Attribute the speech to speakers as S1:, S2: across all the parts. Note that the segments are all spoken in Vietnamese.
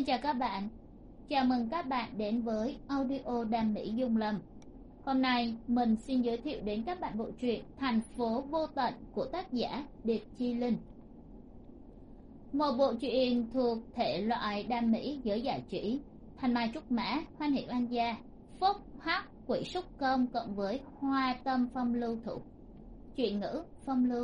S1: Xin chào các bạn, chào mừng các bạn đến với audio Đam Mỹ Dung Lâm. Hôm nay mình xin giới thiệu đến các bạn bộ truyện Thành phố vô tận của tác giả Điệp Chi Linh. Một bộ truyện thuộc thể loại đam mỹ giới giải trí, thanh mai trúc mã, hoan hỷ oan gia, phúc hắc quỷ súc công cộng với hoa tâm phong lưu thủ. Truyện ngữ phong lưu.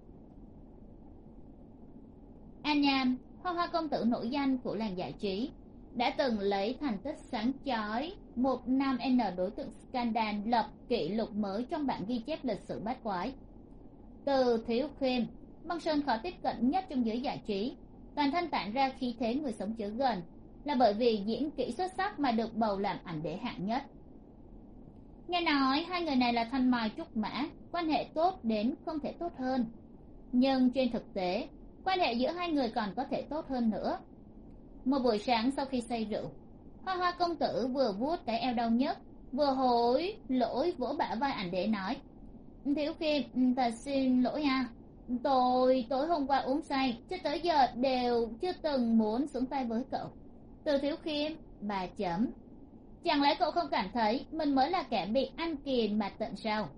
S1: An Nham, hoa công tử nổi danh của làng giải trí, đã từng lấy thành tích sáng chói một nam N đối tượng scandal lập kỷ lục mới trong bảng ghi chép lịch sử bát quái. Từ thiếu khiêm, băng sơn khó tiếp cận nhất trong giới giải trí, toàn thân tản ra khí thế người sống chớ gần, là bởi vì diễn kỹ xuất sắc mà được bầu làm ảnh đế hạng nhất. Nghe nói hai người này là thanh mai trúc mã, quan hệ tốt đến không thể tốt hơn, nhưng trên thực tế quan hệ giữa hai người còn có thể tốt hơn nữa. Một buổi sáng sau khi say rượu, hoa công tử vừa vuốt cái eo đau nhức, vừa hối lỗi vỗ bả vai ảnh đế nói: Thiếu khiêm, thật xin lỗi nha, tối hôm qua uống say, cho tới giờ đều chưa từng muốn xuống tay với cậu. Từ thiếu khiêm, bà chấm. Chẳng lẽ cậu không cảm thấy mình mới là kẻ bị ăn kiền mà tận sao?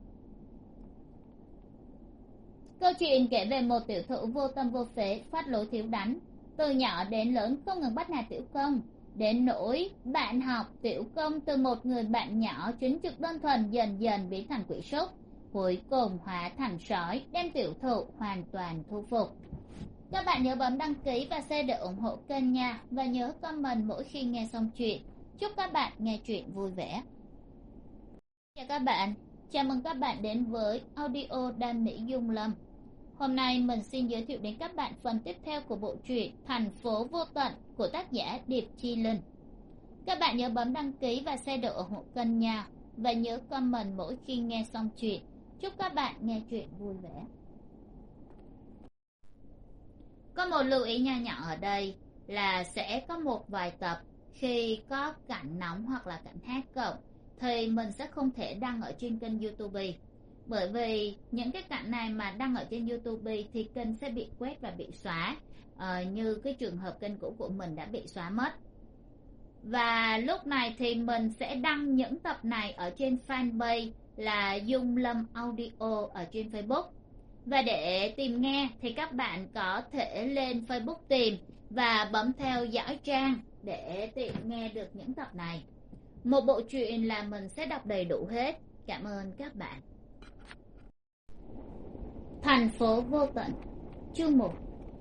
S1: Câu chuyện kể về một tiểu thự vô tâm vô phế, phát lối thiếu đánh, từ nhỏ đến lớn không ngừng bắt nạt tiểu công, đến nỗi bạn học tiểu công từ một người bạn nhỏ chính trực đơn thuần dần dần biến thành quỷ súc, cuối cùng hóa thành sói, đem tiểu thự hoàn toàn thu phục. Các bạn nhớ bấm đăng ký và share để ủng hộ kênh nha, và nhớ comment mỗi khi nghe xong chuyện. Chúc các bạn nghe chuyện vui vẻ. Chào các bạn, chào mừng các bạn đến với audio Đam Mỹ Dung Lâm. Hôm nay mình xin giới thiệu đến các bạn phần tiếp theo của bộ truyện Thành phố vô tận của tác giả Điệp Chi Linh. Các bạn nhớ bấm đăng ký và share để ủng hộ kênh nha, và nhớ comment mỗi khi nghe xong chuyện. Chúc các bạn nghe chuyện vui vẻ. Có một lưu ý nho nhỏ ở đây là sẽ có một vài tập khi có cảnh nóng hoặc là cảnh hát cộng thì mình sẽ không thể đăng ở trên kênh YouTube, bởi vì những cái cảnh này mà đăng ở trên YouTube thì kênh sẽ bị quét và bị xóa, như cái trường hợp kênh cũ của mình đã bị xóa mất. Và lúc này thì mình sẽ đăng những tập này ở trên fanpage là Dung Lâm Audio ở trên Facebook. Và để tìm nghe thì các bạn có thể lên Facebook tìm và bấm theo dõi trang để tiện nghe được những tập này. Một bộ truyện là mình sẽ đọc đầy đủ hết. Cảm ơn các bạn. Thành phố vô tận, chương 1.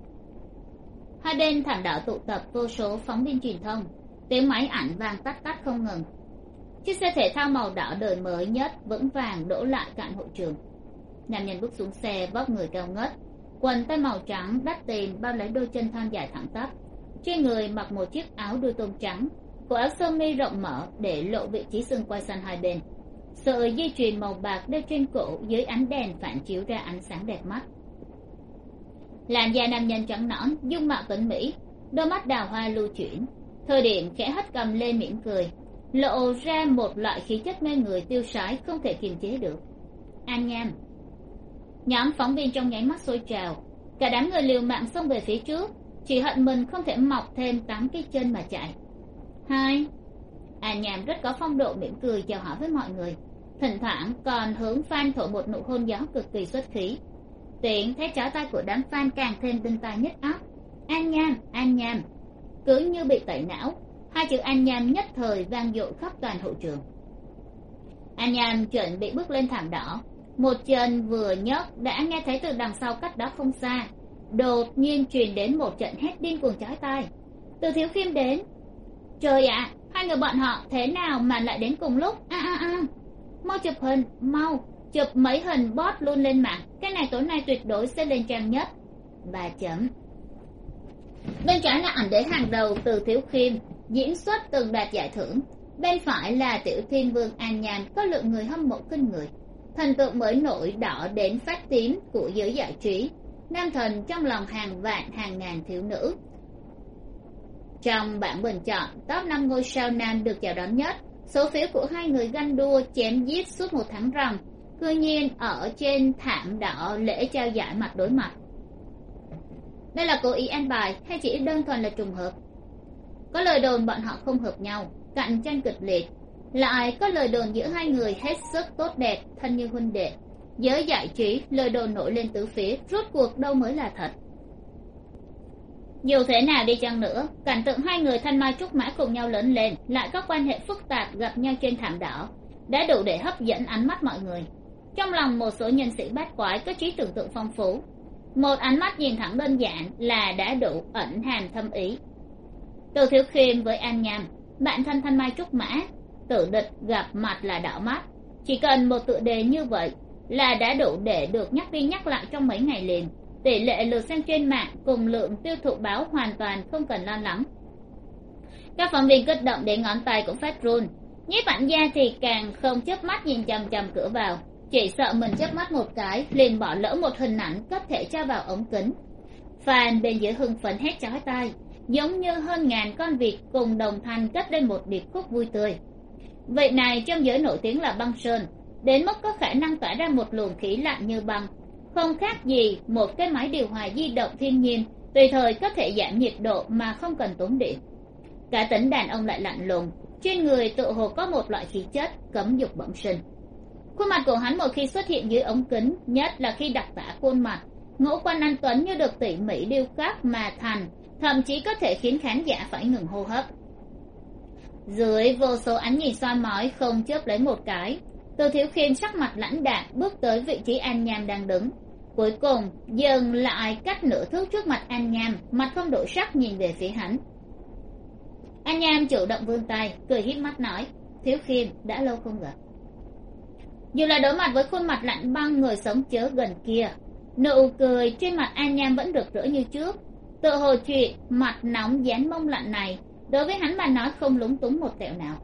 S1: Hai bên thảm đỏ tụ tập vô số phóng viên truyền thông, tiếng máy ảnh vang tắt tắt không ngừng. Chiếc xe thể thao màu đỏ đời mới nhất vững vàng đỗ lại cạnh hội trường. Nam nhân bước xuống xe, vóc người cao ngất, quần tây màu trắng đắt tiền bao lấy đôi chân thon dài thẳng tắp. Trên người mặc một chiếc áo đuôi tôm trắng, cổ áo sơ mi rộng mở để lộ vị trí xương quai xanh hai bên. Sợi dây chuyền màu bạc đeo trên cổ dưới ánh đèn phản chiếu ra ánh sáng đẹp mắt. Làn da nam nhân trắng nõn, dung mạo tuấn mỹ, đôi mắt đào hoa lưu chuyển. Thời điểm khẽ hất cằm lên mỉm cười, lộ ra một loại khí chất mê người tiêu sái không thể kiềm chế được. An Nham. Nhóm phóng viên trong nháy mắt sôi trào, cả đám người liều mạng xông về phía trước, chỉ hận mình không thể mọc thêm 8 cái chân mà chạy. Hai. An Nham rất có phong độ mỉm cười chào hỏi với mọi người, thỉnh thoảng còn hướng fan thổi một nụ hôn gió cực kỳ xuất khí. Tiếng thét chói tai của đám fan càng thêm tinh tai nhức óc. An Nham, cứ như bị tẩy não, hai chữ An Nham nhất thời vang dội khắp toàn hội trường. An Nham chuẩn bị bước lên thảm đỏ, một chân vừa nhấc đã nghe thấy từ đằng sau cách đó không xa đột nhiên truyền đến một trận hét điên cuồng chói tai. Từ thiếu khiêm đến. Trời ạ, hai người bọn họ thế nào mà lại đến cùng lúc? Mau chụp hình, mau chụp mấy hình bot luôn lên mạng, cái này tối nay tuyệt đối sẽ lên trang nhất. Bà chấm. Bên trái là ảnh đế hàng đầu Từ thiếu khiêm, diễn xuất từng đạt giải thưởng. Bên phải là tiểu thiên vương An Nham, có lượng người hâm mộ kinh người, thần tượng mới nổi đỏ đến phát tím của giới giải trí, nam thần trong lòng hàng vạn hàng ngàn thiếu nữ. Trong bảng bình chọn, top 5 ngôi sao nam được chào đón nhất, số phiếu của hai người ganh đua chém giết suốt một tháng ròng, cư nhiên ở trên thảm đỏ lễ trao giải mặt đối mặt. Đây là cố ý an bài hay chỉ đơn thuần là trùng hợp? Có lời đồn bọn họ không hợp nhau, cạnh tranh kịch liệt, lại có lời đồn giữa hai người hết sức tốt đẹp, thân như huynh đệ. Giới giải trí lời đồn nổi lên tứ phía, rốt cuộc đâu mới là thật. Dù thế nào đi chăng nữa, cảnh tượng hai người thanh mai trúc mã cùng nhau lớn lên, lại có quan hệ phức tạp gặp nhau trên thảm đỏ, đã đủ để hấp dẫn ánh mắt mọi người. Trong lòng một số nhân sĩ bát quái có trí tưởng tượng phong phú, một ánh mắt nhìn thẳng đơn giản là đã đủ ẩn hàm thâm ý. Từ Thiếu Khiêm với An Nham, bạn thân thanh mai trúc mã, tử địch gặp mặt là đỏ mắt. Chỉ cần một tựa đề như vậy là đã đủ để được nhắc đi nhắc lại trong mấy ngày liền. Tỷ lệ lượt xem trên mạng cùng lượng tiêu thụ báo hoàn toàn không cần lo lắng. Các phóng viên kích động đến ngón tay cũng phát run. Nhiếp ảnh gia thì càng không chớp mắt nhìn chằm chằm cửa vào, chỉ sợ mình chớp mắt một cái liền bỏ lỡ một hình ảnh có thể cho vào ống kính. Fan bên dưới hưng phấn hét chói tai, giống như hơn ngàn con vịt cùng đồng thanh cất lên một điệp khúc vui tươi. Vị này trong giới nổi tiếng là băng sơn, đến mức có khả năng tỏa ra một luồng khí lạnh như băng, không khác gì một cái máy điều hòa di động thiên nhiên, tùy thời có thể giảm nhiệt độ mà không cần tốn điện. Cả tính đàn ông lại lạnh lùng, trên người tự hồ có một loại khí chất cấm dục bẩm sinh. Khuôn mặt của hắn một khi xuất hiện dưới ống kính, nhất là khi đặc tả khuôn mặt, ngũ quan anh tuấn như được tỉ mỉ điêu khắc mà thành, thậm chí có thể khiến khán giả phải ngừng hô hấp. Dưới vô số ánh nhìn soi mói không chớp lấy một cái, Từ Thiếu Khiêm sắc mặt lãnh đạm bước tới vị trí An Nham đang đứng, cuối cùng dừng lại cách nửa thước trước mặt An Nham, mặt không đổi sắc nhìn về phía hắn. An Nham chủ động vươn tay, cười híp mắt nói: Thiếu Khiêm, đã lâu không gặp. Dù là đối mặt với khuôn mặt lạnh băng người sống chớ gần kia, nụ cười trên mặt An Nham vẫn rực rỡ như trước. Tự hồ chuyện mặt nóng dán mông lạnh này đối với hắn mà nói không lúng túng một tẹo nào.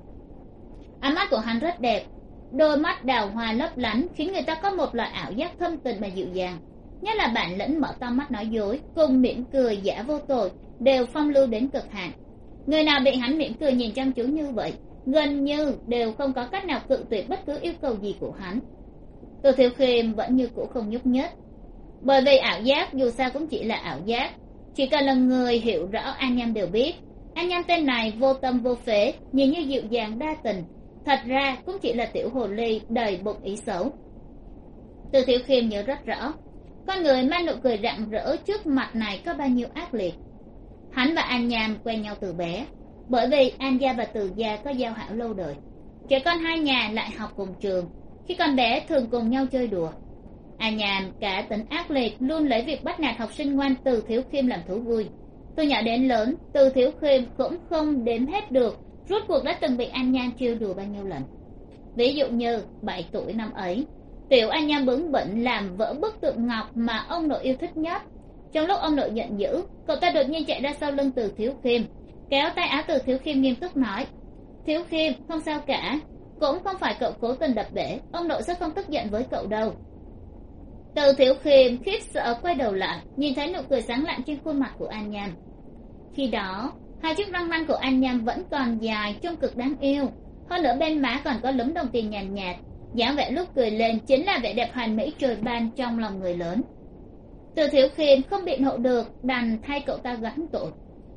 S1: Ánh mắt của hắn rất đẹp, đôi mắt đào hoa lấp lánh khiến người ta có một loại ảo giác thâm tình mà dịu dàng. Nhất là bản lĩnh mở to mắt nói dối cùng mỉm cười giả vô tội đều phong lưu đến cực hạn. Người nào bị hắn mỉm cười nhìn chăm chú như vậy gần như đều không có cách nào cự tuyệt bất cứ yêu cầu gì của hắn. Từ Thiếu Khiêm vẫn như cũ không nhúc nhích, bởi vì ảo giác dù sao cũng chỉ là ảo giác. Chỉ cần là người hiểu rõ An Nham đều biết, An Nham tên này vô tâm vô phế, nhìn như dịu dàng đa tình, thật ra cũng chỉ là tiểu hồ ly đầy bụng ý xấu. Từ Thiếu Khiêm nhớ rất rõ, con người mang nụ cười rạng rỡ trước mặt này có bao nhiêu ác liệt. Hắn và An Nham quen nhau từ bé, bởi vì An gia và Từ gia có giao hảo lâu đời. Trẻ con hai nhà lại học cùng trường, khi còn bé thường cùng nhau chơi đùa. An Nham cả tính ác liệt, luôn lấy việc bắt nạt học sinh ngoan Từ Thiếu Khiêm làm thú vui. Từ nhỏ đến lớn, Từ Thiếu Khiêm cũng không đếm hết được rốt cuộc đã từng bị An Nham trêu đùa bao nhiêu lần. Ví dụ như 7 tuổi năm ấy, tiểu An Nham bướng bỉnh làm vỡ bức tượng ngọc mà ông nội yêu thích nhất. Trong lúc ông nội giận dữ, cậu ta đột nhiên chạy ra sau lưng Từ Thiếu Khiêm, kéo tay áo Từ Thiếu Khiêm nghiêm túc nói: Thiếu Khiêm, không sao cả, cũng không phải cậu cố tình đập bể, ông nội sẽ không tức giận với cậu đâu. Từ Thiếu Khiêm khiếp sợ quay đầu lại, nhìn thấy nụ cười sáng lạng trên khuôn mặt của An Nham. Khi đó hai chiếc răng nanh của An Nham vẫn còn dài, trông cực đáng yêu, hơn nữa bên má còn có lúm đồng tiền nhàn nhạt, dáng vẻ lúc cười lên chính là vẻ đẹp hoàn mỹ trời ban trong lòng người lớn. Từ Thiếu Khiêm không biện hộ được, đành thay cậu ta gánh tội.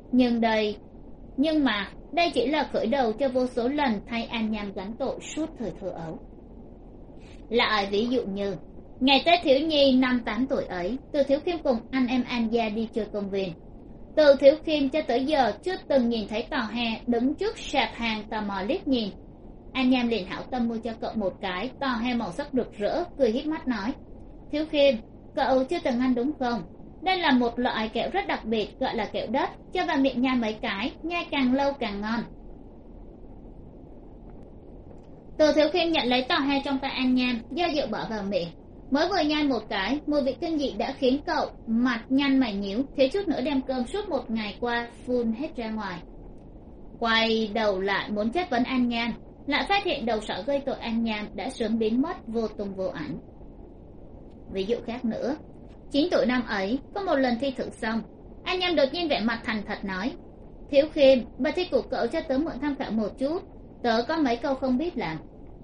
S1: Nhưng mà đây chỉ là khởi đầu cho vô số lần thay An Nham gánh tội suốt thời thơ ấu. Lại ví dụ như ngày Tết thiếu nhi năm 8 tuổi ấy, Từ Thiếu Khiêm cùng anh em An gia đi chơi công viên. Từ Thiếu Khiêm cho tới giờ chưa từng nhìn thấy tò he đứng trước sạp hàng tò mò liếc nhìn. An Nham liền hảo tâm mua cho cậu một cái tò he màu sắc rực rỡ, cười híp mắt nói: Thiếu Khiêm, cậu chưa từng ăn đúng không? Đây là một loại kẹo rất đặc biệt, gọi là kẹo đất, cho vào miệng nhai mấy cái, nhai càng lâu càng ngon. Từ Thiếu Khiêm nhận lấy tò he trong tay An Nham, do dự bỏ vào miệng. Mới vừa nhai một cái, mùi vị kinh dị đã khiến cậu mặt nhăn mày nhíu, thiếu chút nữa đem cơm suốt một ngày qua phun hết ra ngoài. Quay đầu lại muốn chất vấn An Nham, lại phát hiện đầu sỏ gây tội An Nham đã sớm biến mất vô tung vô ảnh. Ví dụ khác nữa, 9 tuổi năm ấy, có một lần thi thử xong, An Nham đột nhiên vẻ mặt thành thật nói: Thiếu Khiêm, bài thi của cậu cho tớ mượn tham khảo một chút, tớ có mấy câu không biết làm.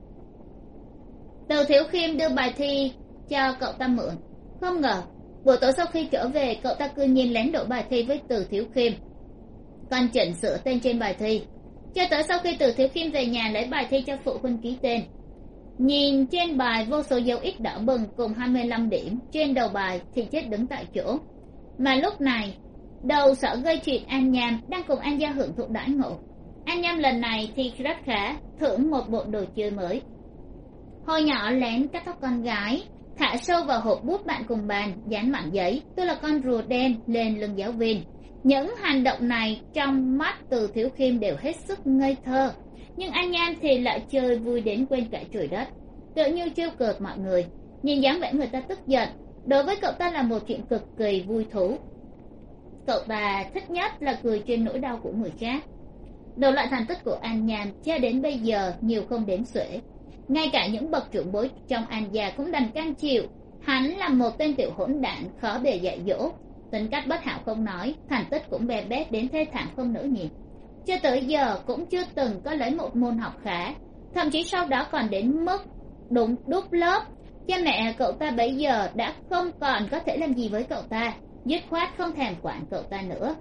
S1: Từ Thiếu Khiêm đưa bài thi cho cậu ta mượn, không ngờ buổi tối sau khi trở về, cậu ta cư nhiên lén đổ bài thi với Từ Thiếu Khiêm. còn chỉnh sửa tên trên bài thi, cho tới sau khi Từ Thiếu Khiêm về nhà lấy bài thi cho phụ huynh ký tên. Nhìn trên bài vô số dấu x đỏ bừng cùng 25 điểm trên đầu bài thì chết đứng tại chỗ. Mà lúc này đầu sở gây chuyện An Nham đang cùng An Gia hưởng thụ đãi ngộ. An Nham lần này thì rất khá, thưởng một bộ đồ chơi mới. Hồi nhỏ lén cắt tóc con gái, thả sâu vào hộp bút bạn cùng bàn, dán mảng giấy "Tôi là con rùa đen" lên lưng giáo viên. Những hành động này trong mắt Từ Thiếu Khiêm đều hết sức ngây thơ, nhưng An Nham thì lại chơi vui đến quên cả trời đất, tự như trêu cợt mọi người. Nhìn dáng vẻ người ta tức giận, đối với cậu ta là một chuyện cực kỳ vui thú. Cậu ta thích nhất là cười trên nỗi đau của người khác. Đầu loại thành tích của An Nham cho đến bây giờ nhiều không đếm xuể, ngay cả những bậc trưởng bối trong An gia cũng đành cam chịu. Hắn là một tên tiểu hỗn đản khó bề dạy dỗ, tính cách bất hảo không nói, thành tích cũng bè bét đến thê thảm không nỡ nhìn. Cho tới giờ cũng chưa từng có lấy một môn học khá, thậm chí sau đó còn đến mức đúng đúp lớp. Cha mẹ cậu ta bấy giờ đã không còn có thể làm gì với cậu ta, dứt khoát không thèm quản cậu ta nữa.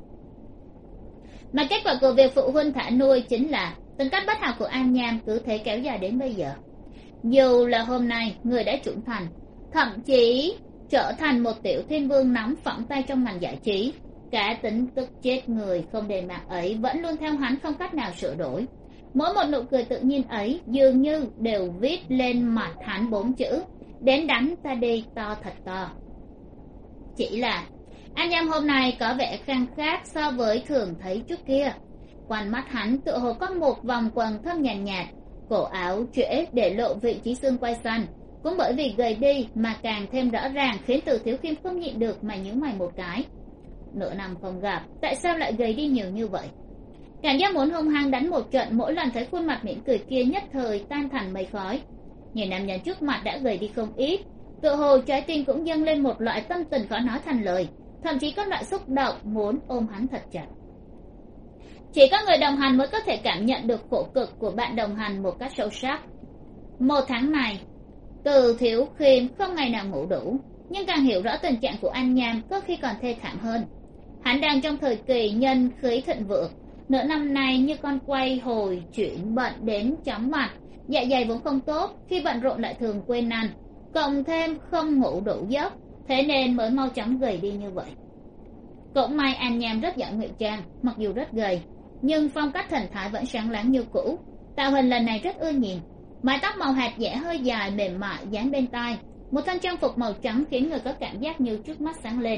S1: Mà kết quả của việc phụ huynh thả nuôi chính là tính cách bất hảo của An Nham cứ thế kéo dài đến bây giờ. Dù là hôm nay người đã trưởng thành, thậm chí trở thành một tiểu thiên vương nắm phỏng tay trong ngành giải trí, cá tính tức chết người không đền mạng ấy vẫn luôn theo hắn không cách nào sửa đổi. Mỗi một nụ cười tự nhiên ấy dường như đều viết lên mặt hắn 4 chữ: "Đến đánh ta đi" to thật to. Chỉ là An Nham hôm nay có vẻ khang khác so với thường thấy trước kia. Quanh mắt hắn tựa hồ có một vòng quầng thâm nhàn nhạt, cổ áo trễ để lộ vị trí xương quai xanh, cũng bởi vì gầy đi mà càng thêm rõ ràng, khiến Từ Thiếu Khiêm không nhịn được mà nhíu mày một cái. Nửa năm không gặp, tại sao lại gầy đi nhiều như vậy? Cảm giác muốn hung hăng đánh một trận mỗi lần thấy khuôn mặt mỉm cười kia nhất thời tan thành mây khói. Nhìn nam nhân trước mặt đã gầy đi không ít, tựa hồ trái tim cũng dâng lên một loại tâm tình khó nói thành lời, thậm chí có loại xúc động muốn ôm hắn thật chặt. Chỉ có người đồng hành mới có thể cảm nhận được khổ cực của bạn đồng hành một cách sâu sắc. Một tháng này Từ Thiếu Khiêm không ngày nào ngủ đủ, nhưng càng hiểu rõ tình trạng của An Nham có khi còn thê thảm hơn. Hắn đang trong thời kỳ nhân khí thịnh vượng, nửa năm nay như con quay hồi chuyển bận đến chóng mặt, dạ dày vốn không tốt, khi bận rộn lại thường quên ăn, cộng thêm không ngủ đủ giấc, thế nên mới mau chóng gầy đi như vậy. Cũng may An Nham rất giỏi ngụy trang, mặc dù rất gầy nhưng phong cách thần thái vẫn sáng láng như cũ. Tạo hình lần này rất ưa nhìn, mái tóc màu hạt dẻ hơi dài mềm mại dán bên tai, một thân trang phục màu trắng khiến người có cảm giác như trước mắt sáng lên.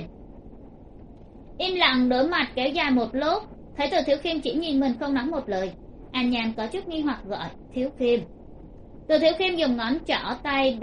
S1: Im lặng đối mặt kéo dài một lúc, thấy Từ Thiếu Khiêm chỉ nhìn mình không nói một lời, An Nham có chút nghi hoặc gọi: "Thiếu Khiêm." Từ Thiếu Khiêm dùng ngón trỏ tay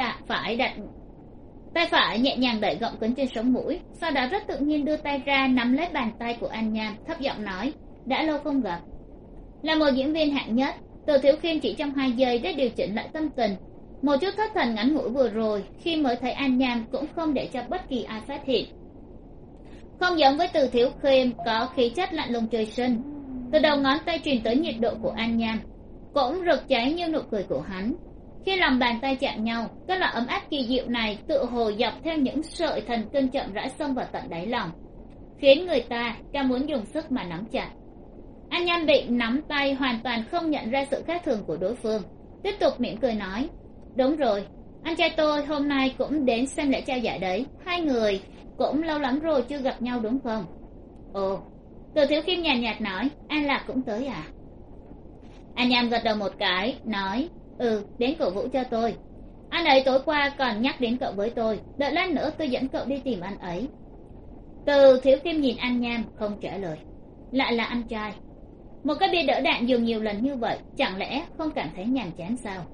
S1: phải nhẹ nhàng đẩy gọng kính trên sống mũi, sau đó rất tự nhiên đưa tay ra nắm lấy bàn tay của An Nham, thấp giọng nói: "Đã lâu không gặp." Là một diễn viên hạng nhất, Từ Thiếu Khiêm chỉ trong 2 giây đã điều chỉnh lại tâm tình. Một chút thất thần ngắn ngủi vừa rồi khi mới thấy An Nham cũng không để cho bất kỳ ai phát hiện. Không giống với Từ Thiếu Khiêm có khí chất lạnh lùng trời sinh, từ đầu ngón tay truyền tới nhiệt độ của An Nham cũng rực cháy như nụ cười của hắn. Khi lòng bàn tay chạm nhau, cái loại ấm áp kỳ diệu này tựa hồ dọc theo những sợi thần kinh chậm rãi xông vào tận đáy lòng, khiến người ta càng muốn dùng sức mà nắm chặt. An Nham bị nắm tay hoàn toàn không nhận ra sự khác thường của đối phương, tiếp tục mỉm cười nói: "Đúng rồi, anh trai tôi hôm nay cũng đến xem lễ trao giải đấy, hai người cũng lâu lắm rồi chưa gặp nhau đúng không?" "Ồ." Từ Thiếu Khiêm nhàn nhạt nói: "An Lạc cũng tới à?" An Nham gật đầu một cái, nói: "Ừ, đến cổ vũ cho tôi. Anh ấy tối qua còn nhắc đến cậu với tôi, đợi lát nữa tôi dẫn cậu đi tìm anh ấy." Từ Thiếu Khiêm nhìn An Nham không trả lời. Lại là anh trai. Một cái bia đỡ đạn dùng nhiều lần như vậy, chẳng lẽ không cảm thấy nhàm chán sao?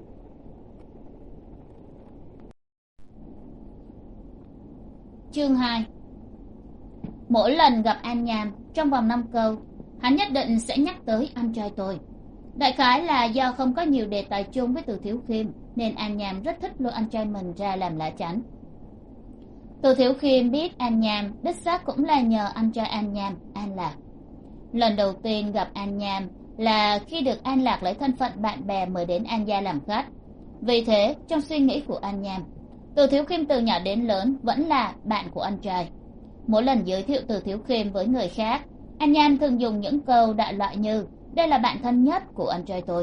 S1: Chương 2. Mỗi lần gặp An Nham, trong vòng 5 câu, hắn nhất định sẽ nhắc tới anh trai tôi. Đại khái là do không có nhiều đề tài chung với Từ Thiếu Khiêm, nên An Nham rất thích lôi anh trai mình ra làm lá chắn. Từ Thiếu Khiêm biết An Nham đích xác cũng là nhờ anh trai An Nham, An Lạc. Lần đầu tiên gặp An Nham là khi được An Lạc lấy thân phận bạn bè mời đến An gia làm khách. Vì thế, trong suy nghĩ của An Nham, Từ Thiếu Khiêm từ nhỏ đến lớn vẫn là bạn của anh trai. Mỗi lần giới thiệu Từ Thiếu Khiêm với người khác, An Nhan thường dùng những câu đại loại như đây là bạn thân nhất của anh trai tôi.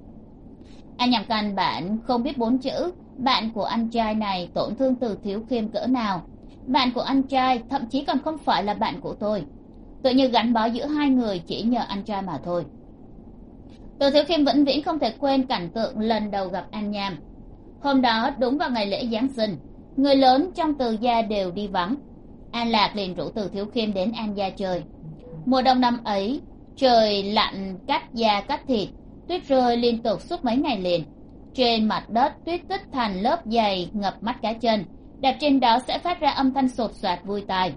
S1: An Nham căn bản không biết 4 chữ bạn của anh trai này tổn thương Từ Thiếu Khiêm cỡ nào. Bạn của anh trai thậm chí còn không phải là bạn của tôi. Tự như gắn bó giữa hai người chỉ nhờ anh trai mà thôi. Từ Thiếu Khiêm vĩnh viễn không thể quên cảnh tượng lần đầu gặp An Nham. Hôm đó đúng vào ngày lễ Giáng sinh, người lớn trong Từ gia đều đi vắng. An Lạc liền rủ Từ Thiếu Khiêm đến An gia chơi. Mùa đông năm ấy, trời lạnh cắt da cắt thịt, tuyết rơi liên tục suốt mấy ngày liền. Trên mặt đất tuyết tích thành lớp dày ngập mắt cá chân, đạp trên đó sẽ phát ra âm thanh sột soạt vui tai.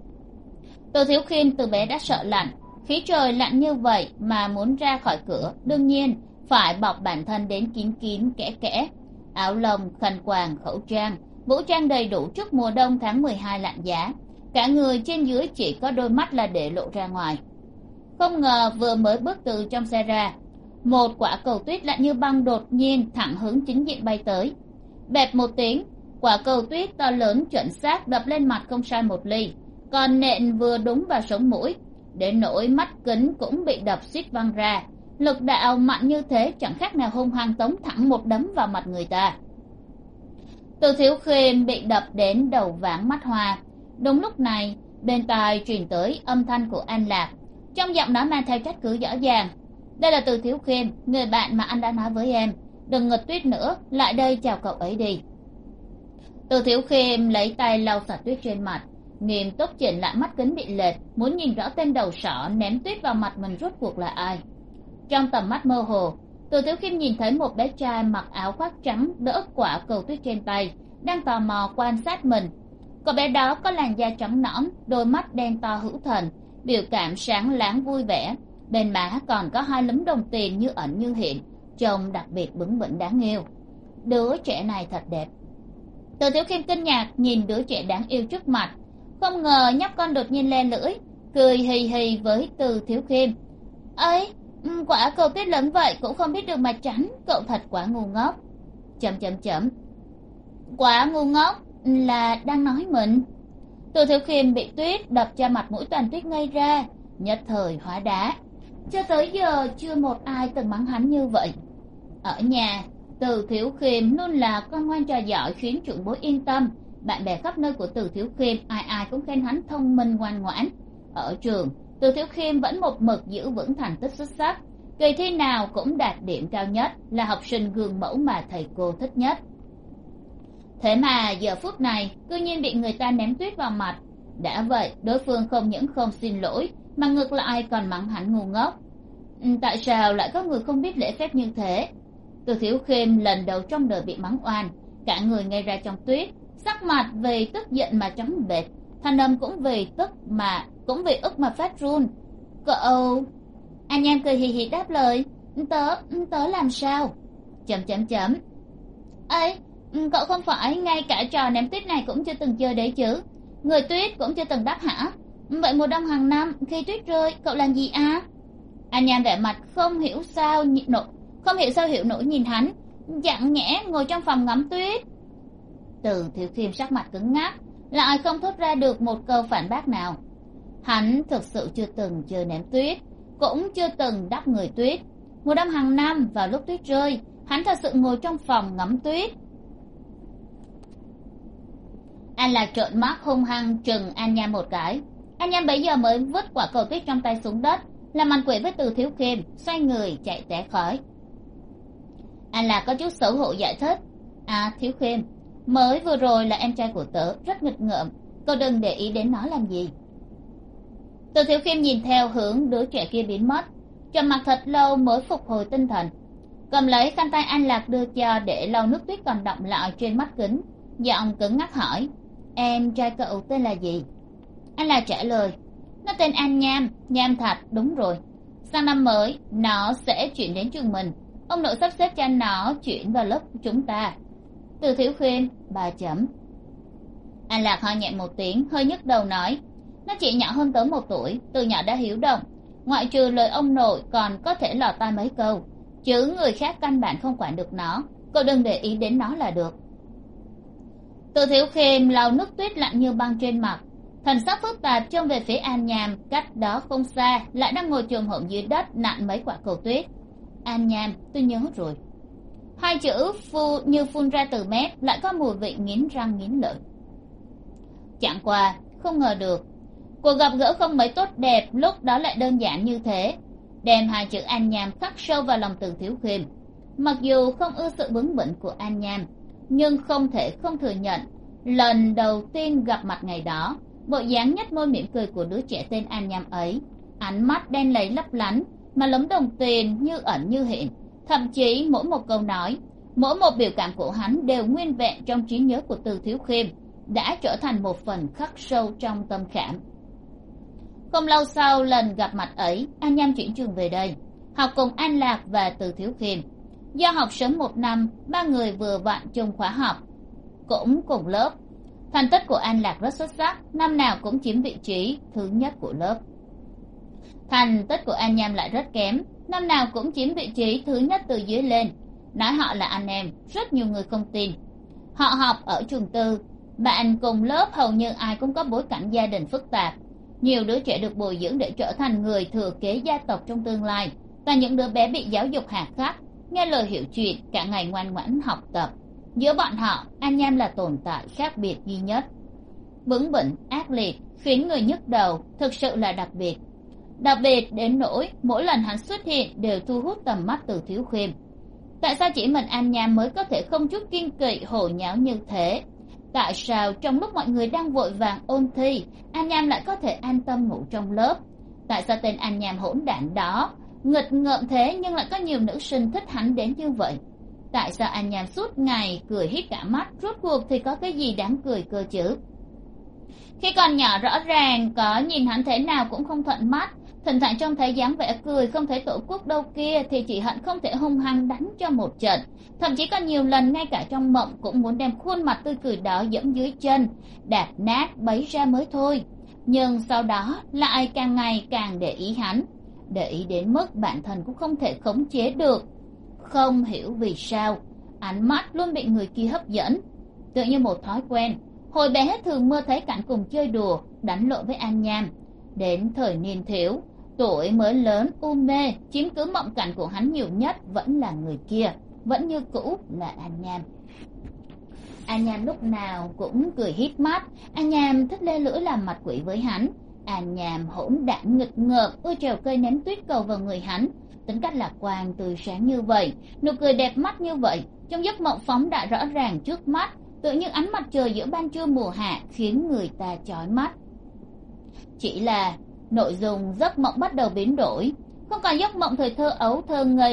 S1: Từ Thiếu Khiêm từ bé đã sợ lạnh, khí trời lạnh như vậy mà muốn ra khỏi cửa đương nhiên phải bọc bản thân đến kín kín kẽ kẽ. Áo lông, khăn quàng, khẩu trang, vũ trang đầy đủ trước mùa đông tháng 12 lạnh giá. Cả người trên dưới chỉ có đôi mắt là để lộ ra ngoài. Không ngờ vừa mới bước từ trong xe ra, một quả cầu tuyết lạnh như băng đột nhiên thẳng hướng chính diện bay tới. Bẹp một tiếng, quả cầu tuyết to lớn chuẩn xác đập lên mặt không sai một ly, còn nện vừa đúng vào sống mũi, đến nỗi mắt kính cũng bị đập suýt văng ra. Lực đạo mạnh như thế chẳng khác nào hung hăng tống thẳng một đấm vào mặt người ta. Từ Thiếu Khiêm bị đập đến đầu váng mắt hoa. Đúng lúc này bên tai truyền tới âm thanh của An Lạc, trong giọng nói mang theo trách cứ rõ ràng. Đây là Từ Thiếu Khiêm, người bạn mà anh đã nói với em, đừng nghịch tuyết nữa, lại đây chào cậu ấy đi. Từ Thiếu Khiêm lấy tay lau sạch tuyết trên mặt, nghiêm túc chỉnh lại mắt kính bị lệch, muốn nhìn rõ tên đầu sỏ ném tuyết vào mặt mình rốt cuộc là ai. Trong tầm mắt mơ hồ, Từ Thiếu Khiêm nhìn thấy một bé trai mặc áo khoác trắng đỡ quả cầu tuyết trên tay, đang tò mò quan sát mình. Cậu bé đó có làn da trắng nõn, đôi mắt đen to hữu thần, biểu cảm sáng láng vui vẻ, bên má còn có hai lúm đồng tiền như ẩn như hiện, trông đặc biệt bướng bỉnh đáng yêu. Đứa trẻ này thật đẹp. Từ Thiếu Khiêm kinh ngạc nhìn đứa trẻ đáng yêu trước mặt, không ngờ nhóc con đột nhiên le lưỡi, cười hì hì với Từ Thiếu Khiêm. Ấy, quả cầu tuyết lớn vậy cũng không biết được mà tránh, cậu thật quá ngu ngốc. Quá ngu ngốc là đang nói mình. Từ Thiếu Khiêm bị tuyết đập cho mặt mũi toàn tuyết ngây ra, nhất thời hóa đá. Cho tới giờ chưa một ai từng mắng hắn như vậy. Ở nhà, Từ Thiếu Khiêm luôn là con ngoan trò giỏi khiến trưởng bối yên tâm. Bạn bè khắp nơi của Từ Thiếu Khiêm ai ai cũng khen hắn thông minh ngoan ngoãn. Ở trường, Từ Thiếu Khiêm vẫn một mực giữ vững thành tích xuất sắc, kỳ thi nào cũng đạt điểm cao nhất, là học sinh gương mẫu mà thầy cô thích nhất. Thế mà giờ phút này cư nhiên bị người ta ném tuyết vào mặt. Đã vậy đối phương không những không xin lỗi mà ngược lại còn mắng hắn ngu ngốc. Tại sao lại có người không biết lễ phép như thế? Từ Thiếu Khiêm lần đầu trong đời bị mắng oan, cả người ngây ra trong tuyết, sắc mặt vì tức giận mà trắng bệch, thanh âm cũng vì ức mà phát run. Cậu... An Nhan cười hì hì đáp lời. Tớ làm sao? Ấy, cậu không phải ngay cả trò ném tuyết này cũng chưa từng chơi đấy chứ? Người tuyết cũng chưa từng đắp hả? Vậy mùa đông hàng năm khi tuyết rơi cậu làm gì à? An Nhan vẻ mặt không hiểu sao hiểu nổi nhìn hắn, chẳng nhẽ ngồi trong phòng ngắm tuyết. Từ Thiếu Khiêm sắc mặt cứng ngắc, lại không thốt ra được một câu phản bác nào. Hắn thực sự chưa từng chơi ném tuyết, cũng chưa từng đắp người tuyết. Mùa đông hàng năm vào lúc tuyết rơi, hắn thật sự ngồi trong phòng ngắm tuyết. An Lạc trợn mắt hung hăng trừng An Nham một cái. An Nham bấy giờ mới vứt quả cầu tuyết trong tay xuống đất, làm ăn quỷ với Từ Thiếu Khiêm, xoay người chạy té khỏi. An Lạc có chút xấu hổ giải thích. À Thiếu Khiêm, mới vừa rồi là em trai của tớ, rất nghịch ngợm, cậu đừng để ý đến nó làm gì. Từ Thiếu Khiêm nhìn theo hướng đứa trẻ kia biến mất, trầm mặc thật lâu mới phục hồi tinh thần, cầm lấy khăn tay An Lạc đưa cho để lau nước tuyết còn đọng lại trên mắt kính, giọng cứng ngắc hỏi. Em trai cậu tên là gì? An Lạc trả lời. Nó tên An Nham, Nham Thạch, đúng rồi. Sang năm mới nó sẽ chuyển đến trường mình, ông nội sắp xếp cho nó chuyển vào lớp chúng ta. Từ Thiếu Khiêm 3 chấm. An Lạc ho nhẹ một tiếng, hơi nhức đầu nói. Nó chỉ nhỏ hơn tớ 1 tuổi, từ nhỏ đã hiếu động, ngoại trừ lời ông nội còn có thể lọt tai mấy câu, chứ người khác căn bản không quản được nó, cậu đừng để ý đến nó là được. Từ Thiếu Khiêm lau nước tuyết lạnh như băng trên mặt, Thần sắc phức tạp trông về phía An Nham, cách đó không xa lại đang ngồi chồm hổm dưới đất nặn mấy quả cầu tuyết. An Nham, tôi nhớ rồi. Hai chữ như phun ra từ mép, lại có mùi vị nghiến răng nghiến lợi. Chẳng qua không ngờ được cuộc gặp gỡ không mấy tốt đẹp lúc đó lại đơn giản như thế, đem hai chữ An Nham khắc sâu vào lòng Từ Thiếu Khiêm. Mặc dù không ưa sự bướng bỉnh của An Nham, nhưng không thể không thừa nhận lần đầu tiên gặp mặt ngày đó, bộ dáng nhếch môi mỉm cười của đứa trẻ tên An Nham ấy, ánh mắt đen láy lấp lánh mà lấm đồng tiền như ẩn như hiện, thậm chí mỗi một câu nói, mỗi một biểu cảm của hắn đều nguyên vẹn trong trí nhớ của Từ Thiếu Khiêm, đã trở thành một phần khắc sâu trong tâm khảm. Không lâu sau lần gặp mặt ấy, An Nham chuyển trường về đây học cùng An Lạc và Từ Thiếu Khiêm. Do học sớm một năm, ba người vừa vặn chung khóa học, cũng cùng lớp. Thành tích của An Lạc rất xuất sắc, năm nào cũng chiếm vị trí thứ nhất của lớp. Thành tích của An Nham lại rất kém, năm nào cũng chiếm vị trí thứ nhất từ dưới lên. Nói họ là anh em, rất nhiều người không tin. Họ học ở trường tư, bạn cùng lớp hầu như ai cũng có bối cảnh gia đình phức tạp. Nhiều đứa trẻ được bồi dưỡng để trở thành người thừa kế gia tộc trong tương lai, và những đứa bé bị giáo dục hà khắc, nghe lời hiểu chuyện, cả ngày ngoan ngoãn học tập. Giữa bọn họ, An Nham là tồn tại khác biệt duy nhất. Bướng bỉnh, ác liệt, khiến người nhức đầu, thực sự là đặc biệt. Đặc biệt đến nỗi mỗi lần hắn xuất hiện đều thu hút tầm mắt Từ Thiếu Khiêm. Tại sao chỉ mình An Nham mới có thể không chút kiêng kỵ hồ nháo như thế? Tại sao trong lúc mọi người đang vội vàng ôn thi, An Nham lại có thể an tâm ngủ trong lớp? Tại sao tên An Nham hỗn đản đó nghịch ngợm thế nhưng lại có nhiều nữ sinh thích hắn đến như vậy? Tại sao An Nham suốt ngày cười hít cả mắt, rốt cuộc thì có cái gì đáng cười cơ chứ? Khi còn nhỏ rõ ràng có nhìn hắn thế nào cũng không thuận mắt, thỉnh thoảng trông thấy dáng vẻ cười không thấy tổ quốc đâu kia thì chỉ hận không thể hung hăng đánh cho một trận. Thậm chí có nhiều lần ngay cả trong mộng cũng muốn đem khuôn mặt tươi cười đó giẫm dưới chân, đạp nát bấy ra mới thôi. Nhưng sau đó lại càng ngày càng để ý hắn, để ý đến mức bản thân cũng không thể khống chế được. Không hiểu vì sao ánh mắt luôn bị người kia hấp dẫn, tự như một thói quen. Hồi bé thường mơ thấy cảnh cùng chơi đùa, đánh lộn với An Nham. Đến thời niên thiếu, tuổi mới lớn u mê, chiếm cứ mộng cảnh của hắn nhiều nhất vẫn là người kia, vẫn như cũ là An Nham. An Nham lúc nào cũng cười híp mắt, An Nham thích lê lưỡi làm mặt quỷ với hắn. An Nham hỗn đản nghịch ngợm, ưa trèo cây ném tuyết cầu vào người hắn. Tính cách lạc quan tươi sáng như vậy, nụ cười đẹp mắt như vậy, trong giấc mộng phóng đại rõ ràng trước mắt, tự như ánh mặt trời giữa ban trưa mùa hạ khiến người ta chói mắt. Chỉ là nội dung giấc mộng bắt đầu biến đổi, không còn giấc mộng thời ấu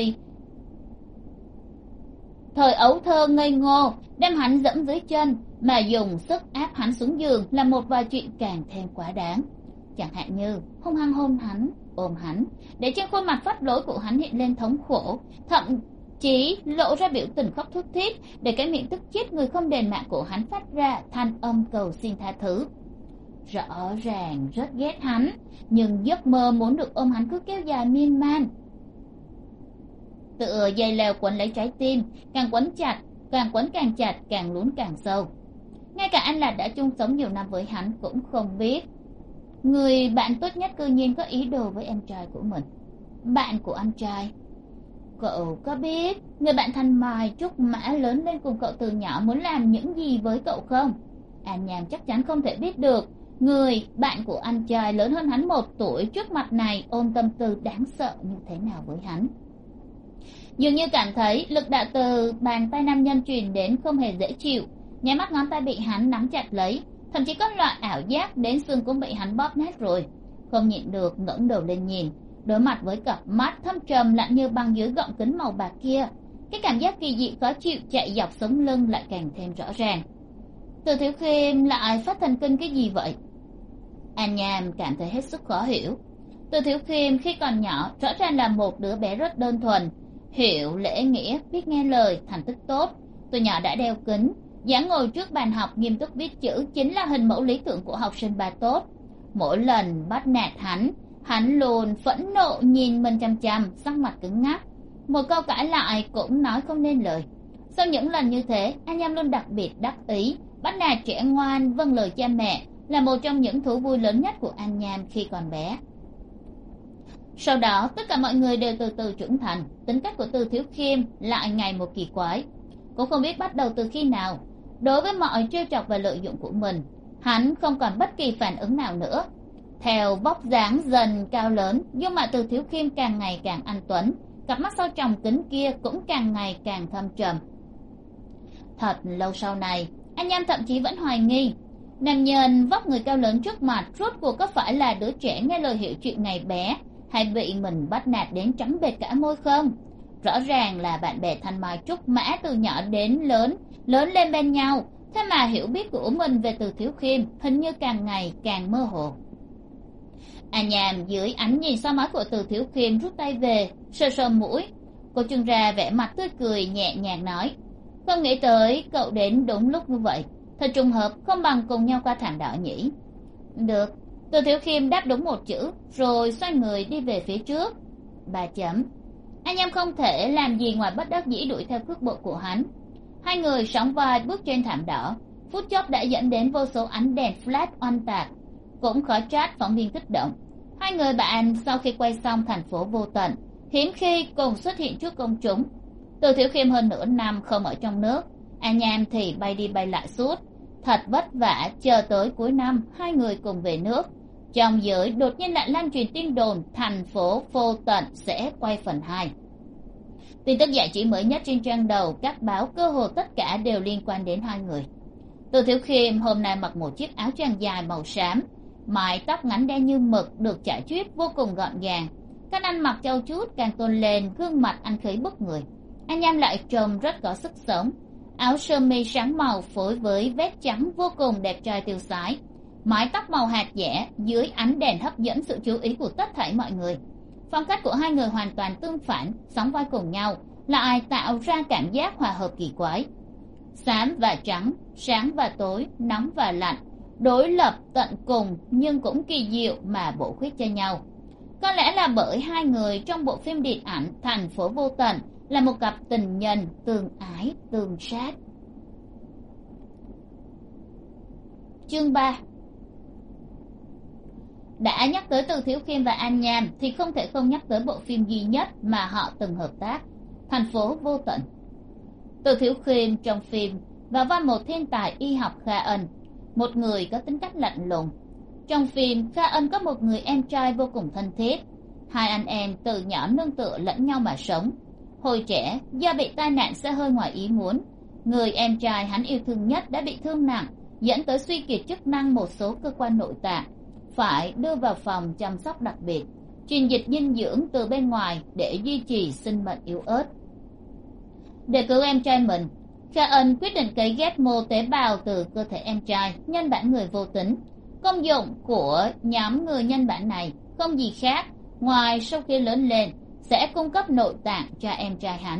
S1: thơ ngây ngô đem hắn dẫm dưới chân, mà dùng sức áp hắn xuống giường là một vài chuyện càng thêm quá đáng. Chẳng hạn như hung hăng hôn hắn, ôm hắn, để trên khuôn mặt phát lỗi của hắn hiện lên thống khổ, thậm chí lộ ra biểu tình khóc thút thít, để cái miệng tức chết người không đền mạng của hắn phát ra thanh âm cầu xin tha thứ. Rõ ràng rất ghét hắn, nhưng giấc mơ muốn được ôm hắn cứ kéo dài miên man, tựa dây leo quấn lấy trái tim, càng quấn càng chặt, càng lún càng sâu. Ngay cả An Lạc đã chung sống nhiều năm với hắn cũng không biết người bạn tốt nhất cư nhiên có ý đồ với em trai của mình. Bạn của anh trai, cậu có biết người bạn thanh mai trúc mã lớn lên cùng cậu từ nhỏ muốn làm những gì với cậu không? An Nham chắc chắn không thể biết được người bạn của anh trai lớn hơn hắn 1 tuổi trước mặt này ôm tâm tư đáng sợ như thế nào với hắn. Dường như cảm thấy lực đạo từ bàn tay nam nhân truyền đến không hề dễ chịu, nháy mắt ngón tay bị hắn nắm chặt lấy, thậm chí có loại ảo giác đến xương cũng bị hắn bóp nát rồi. Không nhịn được ngẩng đầu lên nhìn, đối mặt với cặp mắt thâm trầm lạnh như băng dưới gọng kính màu bạc kia, cái cảm giác kỳ dị khó chịu chạy dọc sống lưng lại càng thêm rõ ràng. Từ Thiếu Khiêm lại phát thần kinh cái gì vậy? An Nham cảm thấy hết sức khó hiểu. Từ Thiếu Khiêm khi còn nhỏ rõ ràng là một đứa bé rất đơn thuần, hiểu lễ nghĩa, biết nghe lời, thành tích tốt. Từ nhỏ đã đeo kính, dáng ngồi trước bàn học nghiêm túc viết chữ chính là hình mẫu lý tưởng của học sinh ba tốt. Mỗi lần bắt nạt hắn luôn phẫn nộ nhìn mình chăm chăm, sắc mặt cứng ngắc, một câu cãi lại cũng nói không nên lời. Sau những lần như thế, An Nham luôn đặc biệt đắc ý, bắt nạt trẻ ngoan vâng lời cha mẹ, là một trong những thú vui lớn nhất của An Nham khi còn bé. Sau đó tất cả mọi người đều từ từ trưởng thành. Tính cách của Từ Thiếu Khiêm lại ngày một kỳ quái. Cũng không biết bắt đầu từ khi nào, đối với mọi trêu chọc và lợi dụng của mình, hắn không còn bất kỳ phản ứng nào nữa. Theo vóc dáng dần cao lớn, dung mạo Từ Thiếu Khiêm càng ngày càng anh tuấn, cặp mắt sau tròng kính kia cũng càng ngày càng thâm trầm. Thật lâu sau này, anh Nham thậm chí vẫn hoài nghi nam nhân vóc người cao lớn trước mặt rốt cuộc có phải là đứa trẻ nghe lời hiểu chuyện ngày bé, hay bị mình bắt nạt đến trắng bệt cả môi không? Rõ ràng là bạn bè thanh mai trúc mã từ nhỏ đến lớn, lớn lên bên nhau, thế mà hiểu biết của mình về Từ Thiếu Khiêm hình như càng ngày càng mơ hồ. An Nham dưới ánh nhìn soi mói của Từ Thiếu Khiêm rút tay về, sờ sờ mũi. Cô trưng ra vẻ mặt tươi cười nhẹ nhàng nói, không nghĩ tới cậu đến đúng lúc như vậy, thật trùng hợp, không bằng cùng nhau qua thảm đỏ nhỉ. Được. Từ Thiếu Khiêm đáp đúng một chữ, rồi xoay người đi về phía trước. 3 chấm. Anh em không thể làm gì ngoài bất đắc dĩ đuổi theo cước bộ của hắn. Hai người sóng vai bước trên thảm đỏ, phút chốc đã dẫn đến vô số ánh đèn flash oanh tạc. Cũng khó trách phóng viên kích động. Hai người bạn sau khi quay xong Thành Phố Vô Tận, hiếm khi cùng xuất hiện trước công chúng. Từ Thiếu Khiêm hơn nửa năm không ở trong nước, An Nham thì bay đi bay lại suốt. Thật vất vả chờ tới cuối năm hai người cùng về nước. Trong giới đột nhiên lại lan truyền tin đồn Thành Phố Vô Tận sẽ quay phần 2. Tin tức giải trí mới nhất trên trang đầu các báo cơ hồ tất cả đều liên quan đến hai người. Từ Thiếu Khiêm hôm nay mặc một chiếc áo choàng dài màu xám, mái tóc ngắn đen như mực được chải chuốt vô cùng gọn gàng. Cách ăn mặc trau chuốt càng tôn lên gương mặt anh khí bức người. Anh Nham lại trông rất có sức sống. Áo sơ mi sáng màu phối với vest trắng vô cùng đẹp trai tiêu sái. Mái tóc màu hạt dẻ dưới ánh đèn hấp dẫn sự chú ý của tất thảy mọi người. Phong cách của hai người hoàn toàn tương phản, sóng vai cùng nhau, lại tạo ra cảm giác hòa hợp kỳ quái. Xám và trắng, sáng và tối, nóng và lạnh, đối lập tận cùng nhưng cũng kỳ diệu mà bổ khuyết cho nhau. Có lẽ là bởi hai người trong bộ phim điện ảnh Thành Phố Vô Tận là một cặp tình nhân tương ái tương sát. Chương 3. Đã nhắc tới Từ Thiếu Khiêm và An Nham thì không thể không nhắc tới bộ phim duy nhất mà họ từng hợp tác, Thành Phố Vô Tận. Từ Thiếu Khiêm trong phim và vai một thiên tài y học Kha Ân, một người có tính cách lạnh lùng. Trong phim, Kha Ân có một người em trai vô cùng thân thiết. Hai anh em từ nhỏ nương tựa lẫn nhau mà sống. Hồi trẻ, do bị tai nạn xe hơi ngoài ý muốn, người em trai hắn yêu thương nhất đã bị thương nặng, dẫn tới suy kiệt chức năng một số cơ quan nội tạng, phải đưa vào phòng chăm sóc đặc biệt, truyền dịch dinh dưỡng từ bên ngoài để duy trì sinh mệnh yếu ớt. Để cứu em trai mình, Kha Ân quyết định cấy ghép mô tế bào từ cơ thể em trai, nhân bản người vô tính. Công dụng của nhóm người nhân bản này không gì khác ngoài sau khi lớn lên sẽ cung cấp nội tạng cho em trai hắn.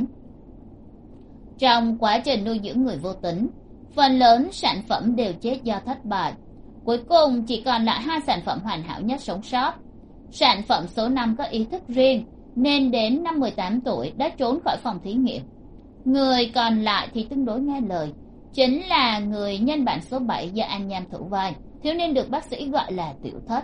S1: Trong quá trình nuôi dưỡng người vô tính, phần lớn sản phẩm đều chết do thất bại. Cuối cùng chỉ còn lại hai sản phẩm hoàn hảo nhất sống sót. Sản phẩm số 5 có ý thức riêng nên đến năm 18 tuổi đã trốn khỏi phòng thí nghiệm. Người còn lại thì tương đối nghe lời, chính là người nhân bản số 7 do An Nham thủ vai, thiếu niên được bác sĩ gọi là Tiểu Thất.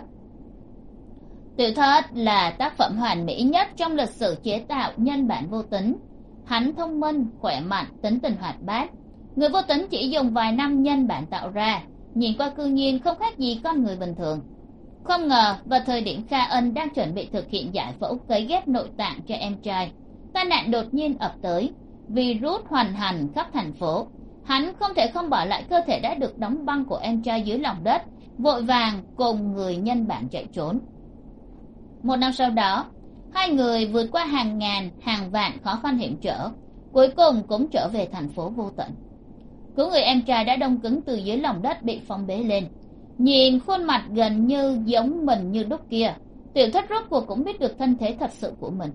S1: Tiểu Thất là tác phẩm hoàn mỹ nhất trong lịch sử chế tạo nhân bản vô tính. Hắn thông minh, khỏe mạnh, tính tình hoạt bát. Người vô tính chỉ dùng vài năm nhân bản tạo ra, nhìn qua cư nhiên không khác gì con người bình thường. Không ngờ vào thời điểm Kha Ân đang chuẩn bị thực hiện giải phẫu cấy ghép nội tạng cho em trai, tai nạn đột nhiên ập tới, virus hoành hành khắp thành phố. Hắn không thể không bỏ lại cơ thể đã được đóng băng của em trai dưới lòng đất, vội vàng cùng người nhân bản chạy trốn. Một năm sau đó, hai người vượt qua hàng ngàn hàng vạn khó khăn hiểm trở, cuối cùng cũng trở về Thành Phố Vô Tận. Cứu người em trai đã đông cứng từ dưới lòng đất bị phong bế lên. Nhìn khuôn mặt gần như giống mình như đúc kia, Tiểu Thất rốt cuộc cũng biết được thân thế thật sự của mình.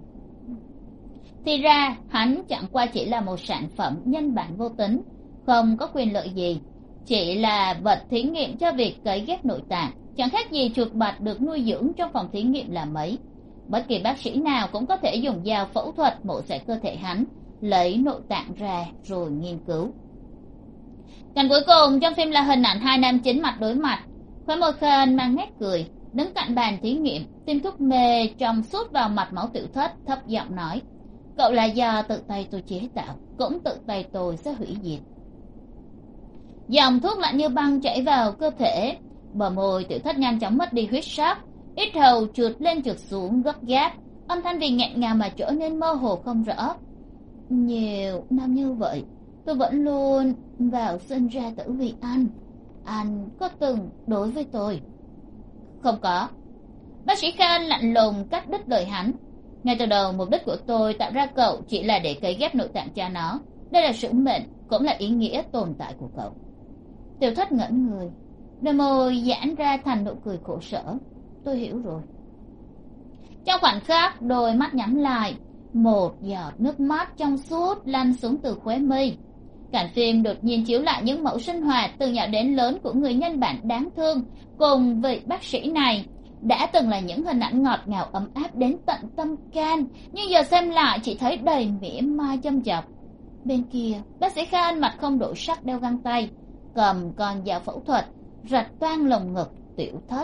S1: Thì ra hắn chẳng qua chỉ là một sản phẩm nhân bản vô tính, không có quyền lợi gì, chỉ là vật thí nghiệm cho việc cấy ghép nội tạng, chẳng khác gì chuột bạch được nuôi dưỡng trong phòng thí nghiệm là mấy. Bất kỳ bác sĩ nào cũng có thể dùng dao phẫu thuật mổ xẻ cơ thể hắn, lấy nội tạng ra rồi nghiên cứu. Cảnh cuối cùng trong phim là hình ảnh hai nam chính mặt đối mặt. khóe môi Khan mang nét cười, đứng cạnh bàn thí nghiệm tiêm thuốc mê trong suốt vào mạch máu Tiểu Thất, thấp giọng nói: cậu là do tự tay tôi chế tạo, cũng tự tay tôi sẽ hủy diệt. Dòng thuốc lạnh như băng chảy vào cơ thể, bờ môi Tiểu Thất nhanh chóng mất đi huyết sắc, ít hầu trượt lên trượt xuống gấp gáp, âm thanh vì nghẹn ngào mà trở nên mơ hồ không rõ. Nhiều năm như vậy tôi vẫn luôn vào sinh ra tử vì anh có từng đối với tôi? Không có. Bác sĩ Khan lạnh lùng cắt đứt lời hắn. Ngay từ đầu mục đích của tôi tạo ra cậu chỉ là để cấy ghép nội tạng cho nó. Đây là sứ mệnh, cũng là ý nghĩa tồn tại của cậu. Tiểu Thất ngẩn người, đôi môi giãn ra thành nụ cười khổ sở. Tôi hiểu rồi. Trong khoảnh khắc đôi mắt nhắm lại, một giọt nước mắt trong suốt lăn xuống từ khóe mi. Cảnh phim đột nhiên chiếu lại những mẫu sinh hoạt từ nhỏ đến lớn của người nhân bản đáng thương cùng vị bác sĩ này, đã từng là những hình ảnh ngọt ngào ấm áp đến tận tâm can, nhưng giờ xem lại chỉ thấy đầy mỉa mai châm chọc. Bên kia bác sĩ Khan mặt không đổi sắc đeo găng tay, cầm con dao phẫu thuật rạch toang lồng ngực Tiểu Thất.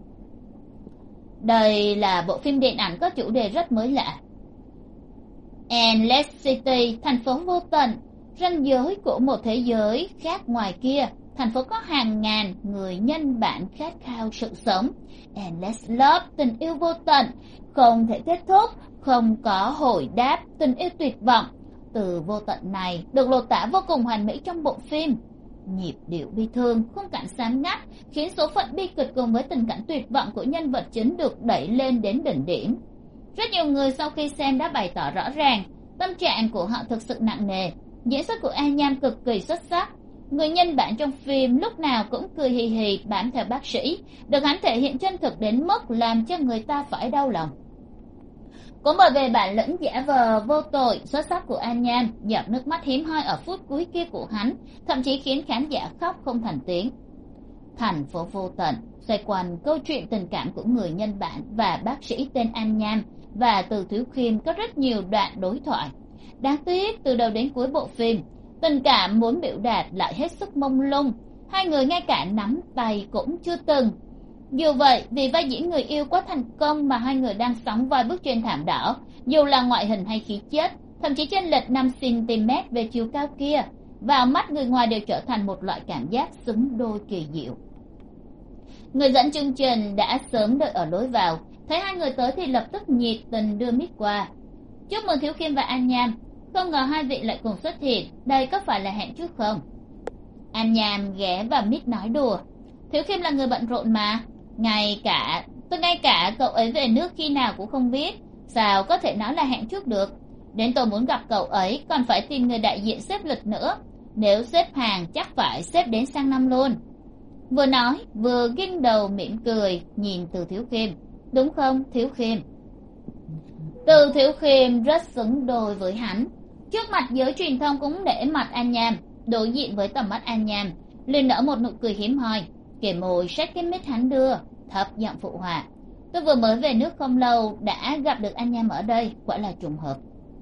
S1: Đây là bộ phim điện ảnh có chủ đề rất mới lạ. Endless City, thành phố vô tận, ranh giới của một thế giới khác ngoài kia. Thành phố có hàng ngàn người nhân bản khát khao sự sống. Endless Love, tình yêu vô tận, không thể kết thúc, không có hồi đáp, tình yêu tuyệt vọng. Từ vô tận này được lột tả vô cùng hoàn mỹ trong bộ phim. Nhịp điệu bi thương, khung cảnh xám ngắt khiến số phận bi kịch cùng với tình cảnh tuyệt vọng của nhân vật chính được đẩy lên đến đỉnh điểm. Rất nhiều người sau khi xem đã bày tỏ rõ ràng tâm trạng của họ thực sự nặng nề. Diễn xuất của An Nham cực kỳ xuất sắc. Người nhân bản trong phim lúc nào cũng cười hì hì bám theo bác sĩ, được hắn thể hiện chân thực đến mức làm cho người ta phải đau lòng. Cũng bởi vì bản lĩnh giả vờ vô tội xuất sắc của An Nham, giọt nước mắt hiếm hoi ở phút cuối kia của hắn thậm chí khiến khán giả khóc không thành tiếng. Thành phố vô tận xoay quanh câu chuyện tình cảm của người nhân bản và bác sĩ tên An Nham, và Từ Thiếu Khiêm có rất nhiều đoạn đối thoại. Đáng tiếc từ đầu đến cuối bộ phim, tình cảm muốn biểu đạt lại hết sức mông lung, hai người ngay cả nắm tay cũng chưa từng. Dù vậy, vì vai diễn người yêu quá thành công mà hai người đang sóng vai bước trên thảm đỏ, dù là ngoại hình hay khí chất, thậm chí chênh lệch 5 cm về chiều cao kia, vào mắt người ngoài đều trở thành một loại cảm giác xứng đôi kỳ diệu. Người dẫn chương trình đã sớm đợi ở lối vào, thấy hai người tới thì lập tức nhiệt tình đưa mic qua. Chúc mừng Thiếu Khiêm và An Nham, không ngờ hai vị lại cùng xuất hiện, đây có phải là hẹn trước không? An Nham ghé vào mic nói đùa. Thiếu Khiêm là người bận rộn mà, ngay cả cậu ấy về nước khi nào cũng không biết, sao có thể nói là hẹn trước được. Đến tôi muốn gặp cậu ấy còn phải tìm người đại diện xếp lịch nữa, nếu xếp hàng chắc phải xếp đến sang năm luôn. Vừa nói vừa ghim đầu mỉm cười nhìn Từ Thiếu Khiêm. Đúng không Thiếu Khiêm? Từ Thiếu Khiêm rất xứng đôi với hắn. Trước mặt giới truyền thông cũng để mặt An Nham, đối diện với tầm mắt An Nham liền nở một nụ cười hiếm hoi, kề môi sát cái mic hắn đưa, thấp giọng phụ họa. Tôi vừa mới về nước không lâu đã gặp được An Nham ở đây, quả là trùng hợp.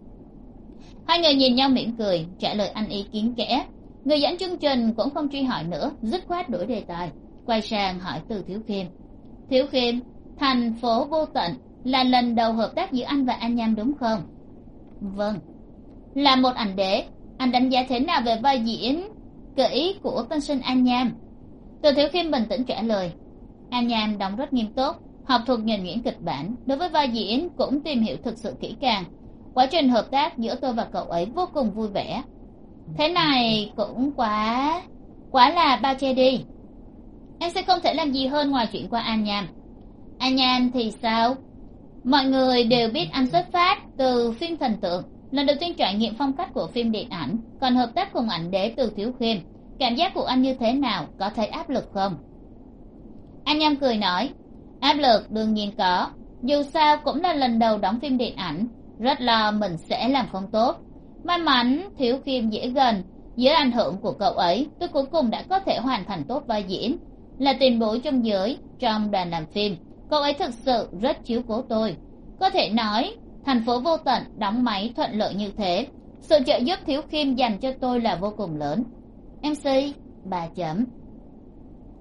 S1: Hai người nhìn nhau mỉm cười, trả lời ăn ý kín kẽ. Người dẫn chương trình cũng không truy hỏi nữa, dứt khoát đổi đề tài, quay sang hỏi Từ Thiếu Khiêm. Thiếu Khiêm, thành phố vô tận là lần đầu hợp tác giữa anh và An Nham đúng không? Vâng. Là một ảnh đế, anh đánh giá thế nào về vai diễn kỹ của tân sinh An Nham? Từ Thiếu Khiêm bình tĩnh trả lời. An Nham đóng rất nghiêm túc, học thuộc nhuần nhuyễn kịch bản, đối với vai diễn cũng tìm hiểu thực sự kỹ càng. Quá trình hợp tác giữa tôi và cậu ấy vô cùng vui vẻ. Thế này cũng quá là bao che đi. Em sẽ không thể làm gì hơn ngoài chuyện qua An Nham. An Nham thì sao? Mọi người đều biết anh xuất phát từ phim thần tượng, lần đầu tiên trải nghiệm phong cách của phim điện ảnh, còn hợp tác cùng ảnh đế Từ Thiếu Khiêm. Cảm giác của anh như thế nào, có thấy áp lực không? An Nham cười nói, áp lực đương nhiên có, dù sao cũng là lần đầu đóng phim điện ảnh, rất lo mình sẽ làm không tốt. May mắn Thiếu Khiêm dễ gần, dưới ảnh hưởng của cậu ấy tôi cuối cùng đã có thể hoàn thành tốt vai diễn. Là tiền bối trong giới, trong đoàn làm phim, cậu ấy thực sự rất chiếu cố tôi. Có thể nói thành phố vô tận đóng máy thuận lợi như thế, sự trợ giúp Thiếu Khiêm dành cho tôi là vô cùng lớn. MC 3 chấm.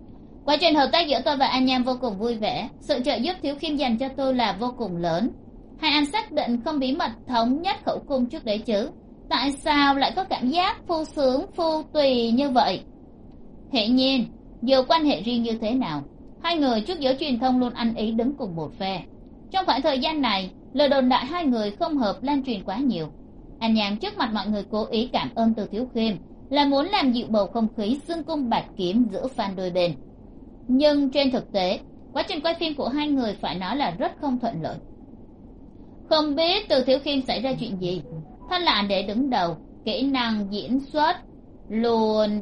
S1: Quá trình hợp tác giữa tôi và An Nham vô cùng vui vẻ, sự trợ giúp Thiếu Khiêm dành cho tôi là vô cùng lớn. Hai anh xác định không bí mật thống nhất khẩu cung trước đấy chứ? Tại sao lại có cảm giác phu sướng phu tùy như vậy? Hiển nhiên, dù quan hệ riêng như thế nào, hai người trước giới truyền thông luôn ăn ý đứng cùng một phe. Trong khoảng thời gian này, lời đồn đại hai người không hợp lan truyền quá nhiều. An Nham trước mặt mọi người cố ý cảm ơn Từ Thiếu Khiêm là muốn làm dịu bầu không khí xương cung bạt kiếm giữa fan đôi bên. Nhưng trên thực tế, quá trình quay phim của hai người phải nói là rất không thuận lợi. Không biết Từ Thiếu Khiêm xảy ra chuyện gì, thân là ảnh đế đứng đầu, kỹ năng diễn xuất luôn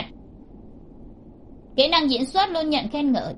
S1: nhận khen ngợi.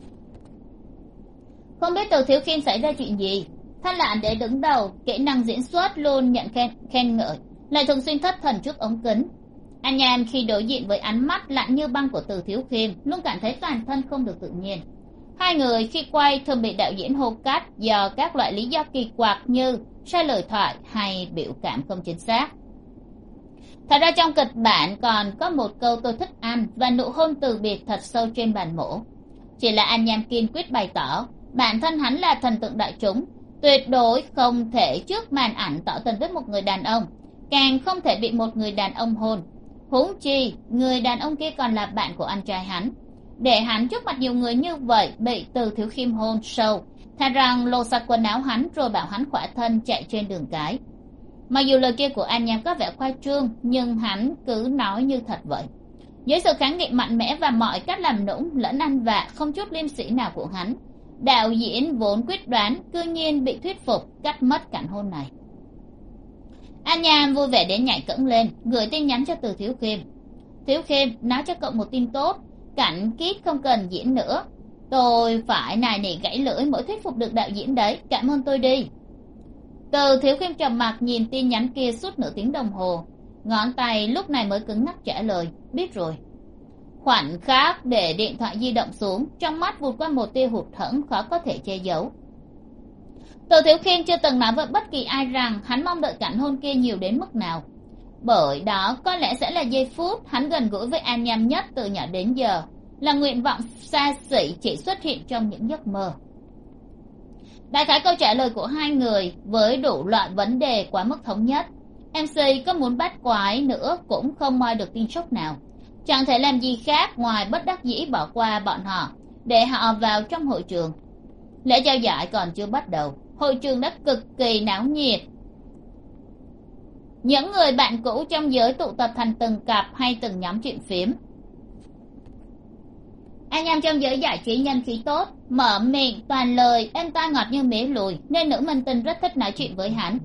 S1: Không biết Từ Thiếu Khiêm xảy ra chuyện gì, thân là ảnh đế đứng đầu, kỹ năng diễn xuất luôn nhận khen ngợi, lại thường xuyên thất thần trước ống kính. An Nham khi đối diện với ánh mắt lạnh như băng của Từ Thiếu Khiêm luôn cảm thấy toàn thân không được tự nhiên. Hai người khi quay thường bị đạo diễn hô cắt do các loại lý do kỳ quặc như sai lời thoại hay biểu cảm không chính xác. Thật ra trong kịch bản còn có một câu tôi thích anh và nụ hôn từ biệt thật sâu trên bàn mổ. Chỉ là An Nham kiên quyết bày tỏ bản thân hắn là thần tượng đại chúng, tuyệt đối không thể trước màn ảnh tỏ tình với một người đàn ông, càng không thể bị một người đàn ông hôn. Huống chi người đàn ông kia còn là bạn của anh trai hắn, để hắn trước mặt nhiều người như vậy bị Từ Thiếu Khiêm hôn sâu, thà rằng lột sạch quần áo hắn rồi bảo hắn khỏa thân chạy trên đường cái. Mặc dù lời kia của An Nham có vẻ khoa trương, nhưng hắn cứ nói như thật vậy. Dưới sự kháng nghị mạnh mẽ và mọi cách làm nũng lẫn ăn vạ không chút liêm sỉ nào của hắn, đạo diễn vốn quyết đoán cư nhiên bị thuyết phục cắt mất cảnh hôn này. An Nham vui vẻ đến nhảy cẫng lên, gửi tin nhắn cho Từ Thiếu Khiêm. Thiếu Khiêm, nói cho cậu một tin tốt, cảnh Kít không cần diễn nữa. Tôi phải nài nỉ gãy lưỡi mới thuyết phục được đạo diễn đấy, cảm ơn tôi đi. Từ Thiếu Khiêm trầm mặc nhìn tin nhắn kia suốt nửa tiếng đồng hồ, ngón tay lúc này mới cứng ngắc trả lời, biết rồi. Khoảnh khắc để điện thoại di động xuống, trong mắt vụt qua một tia hụt hẫng khó có thể che giấu. Từ Thiếu Khiêm chưa từng nói với bất kỳ ai rằng hắn mong đợi cảnh hôn kia nhiều đến mức nào, bởi đó có lẽ sẽ là giây phút hắn gần gũi với An Nham nhất từ nhỏ đến giờ, là nguyện vọng xa xỉ chỉ xuất hiện trong những giấc mơ. Đại khái câu trả lời của hai người với đủ loại vấn đề quá mức thống nhất. MC có muốn bắt quái nữa cũng không moi được tin sốc nào, chẳng thể làm gì khác ngoài bất đắc dĩ bỏ qua bọn họ để họ vào trong hội trường. Lễ trao giải còn chưa bắt đầu, hội trường đã cực kỳ náo nhiệt. Những người bạn cũ trong giới tụ tập thành từng cặp hay từng nhóm chuyện phiếm. Anh em trong giới giải trí nhân khí tốt, mở miệng toàn lời êm tai ngọt như mía lùi, nên nữ minh tinh rất thích nói chuyện với hắn.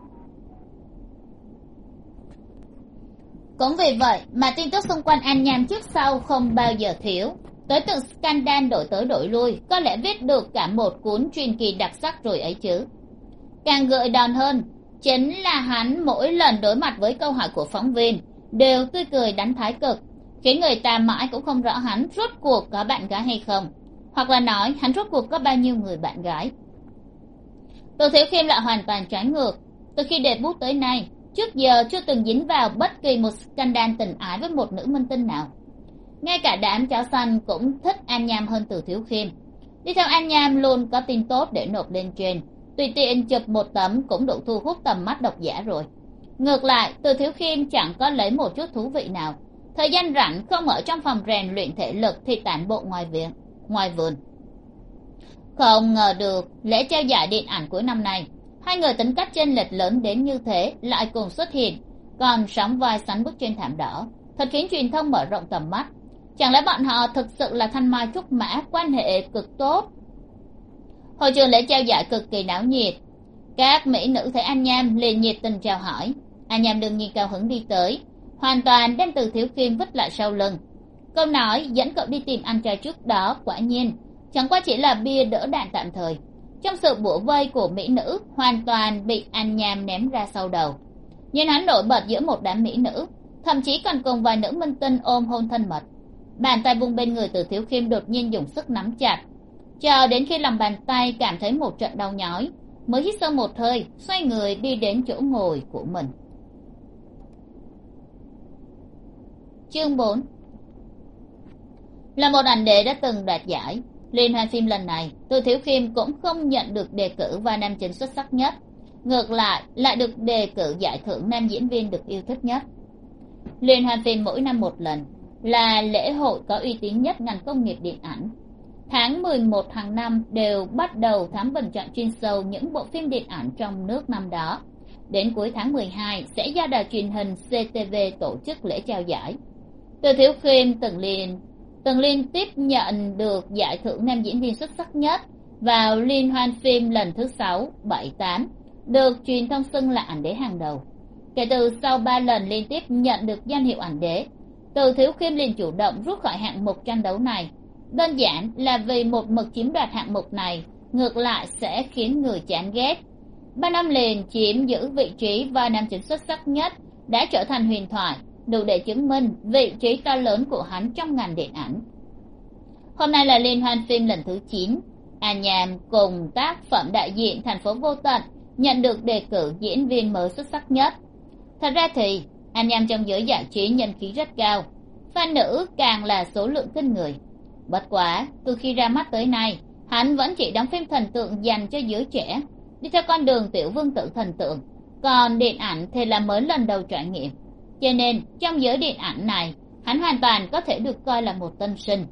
S1: Cũng vì vậy mà tin tức xung quanh An Nham trước sau không bao giờ thiếu. Tới từng scandal đổi tới đổi lui, có lẽ viết được cả một cuốn truyền kỳ đặc sắc rồi ấy chứ. Càng gợi đòn hơn chính là hắn mỗi lần đối mặt với câu hỏi của phóng viên đều tươi cười đánh thái cực, khiến người ta mãi cũng không rõ hắn rốt cuộc có bạn gái hay không, hoặc là nói hắn rốt cuộc có bao nhiêu người bạn gái. Từ Thiếu Khiêm lại hoàn toàn trái ngược. Từ khi debut tới nay, trước giờ chưa từng dính vào bất kỳ một scandal tình ái với một nữ minh tinh nào. Ngay cả đám chó xanh cũng thích An Nham hơn Từ Thiếu Khiêm. Đi theo An Nham luôn có tin tốt để nộp lên trên, tùy tiện chụp một tấm cũng đủ thu hút tầm mắt độc giả rồi. Ngược lại, Từ Thiếu Khiêm chẳng có lấy một chút thú vị nào. Thời gian rảnh không ở trong phòng rèn luyện thể lực thì tản bộ ngoài vườn. Không ngờ được lễ trao giải điện ảnh cuối năm nay, hai người tính cách chênh lệch lớn đến như thế lại cùng xuất hiện, còn sóng vai sánh bước trên thảm đỏ, thật khiến truyền thông mở rộng tầm mắt. Chẳng lẽ bọn họ thực sự là thanh mai trúc mã, quan hệ cực tốt? Hội trường lễ trao giải cực kỳ náo nhiệt. Các mỹ nữ thấy An Nham liền nhiệt tình chào hỏi. An Nham đương nhiên cao hứng đi tới, hoàn toàn đem Từ Thiếu Khiêm vứt lại sau lưng. Câu nói dẫn cậu đi tìm anh trai trước đó quả nhiên chẳng qua chỉ là bia đỡ đạn tạm thời. Trong sự bủa vây của mỹ nữ, hoàn toàn bị An Nham ném ra sau đầu. Nhưng hắn nổi bật giữa một đám mỹ nữ, thậm chí còn cùng vài nữ minh tinh ôm hôn thân mật. Bàn tay vung bên người Từ Thiếu Khiêm đột nhiên dùng sức nắm chặt, chờ đến khi lòng bàn tay cảm thấy một trận đau nhói, mới hít sâu một hơi, xoay người đi đến chỗ ngồi của mình. Chương 4. Là một ảnh đế đã từng đoạt giải liên hoan phim lần này, Từ Thiếu Khiêm cũng không nhận được đề cử vai nam chính xuất sắc nhất, ngược lại được đề cử giải thưởng nam diễn viên được yêu thích nhất. Liên hoan phim mỗi năm một lần, là lễ hội có uy tín nhất ngành công nghiệp điện ảnh. Tháng 11 hàng năm đều bắt đầu thám bình chọn chuyên sâu những bộ phim điện ảnh trong nước năm đó. Đến cuối tháng 12 sẽ do đài truyền hình CTV tổ chức lễ trao giải. Từ Thiếu Khiêm từng liên tiếp nhận được giải thưởng nam diễn viên xuất sắc nhất vào liên hoan phim lần thứ 6, 7, 8, được truyền thông xưng là ảnh đế hàng đầu. Kể từ sau 3 lần liên tiếp nhận được danh hiệu ảnh đế, Từ Thiếu Khiêm liền chủ động rút khỏi hạng mục tranh đấu này, đơn giản là vì một mực chiếm đoạt hạng mục này ngược lại sẽ khiến người chán ghét. 3 năm liền chiếm giữ vị trí vai nam chính xuất sắc nhất đã trở thành huyền thoại, đủ để chứng minh vị trí to lớn của hắn trong ngành điện ảnh. Hôm nay là liên hoan phim lần thứ 9, An Nham cùng tác phẩm đại diện Thành phố Vô Tận nhận được đề cử diễn viên mới xuất sắc nhất. Thật ra thì An Nham trong giới giải trí nhân khí rất cao, fan nữ càng là số lượng kinh người. Bất quá từ khi ra mắt tới nay, hắn vẫn chỉ đóng phim thần tượng dành cho giới trẻ, đi theo con đường tiểu vương tử thần tượng, còn điện ảnh thì là mới lần đầu trải nghiệm. Cho nên trong giới điện ảnh này, hắn hoàn toàn có thể được coi là một tân sinh.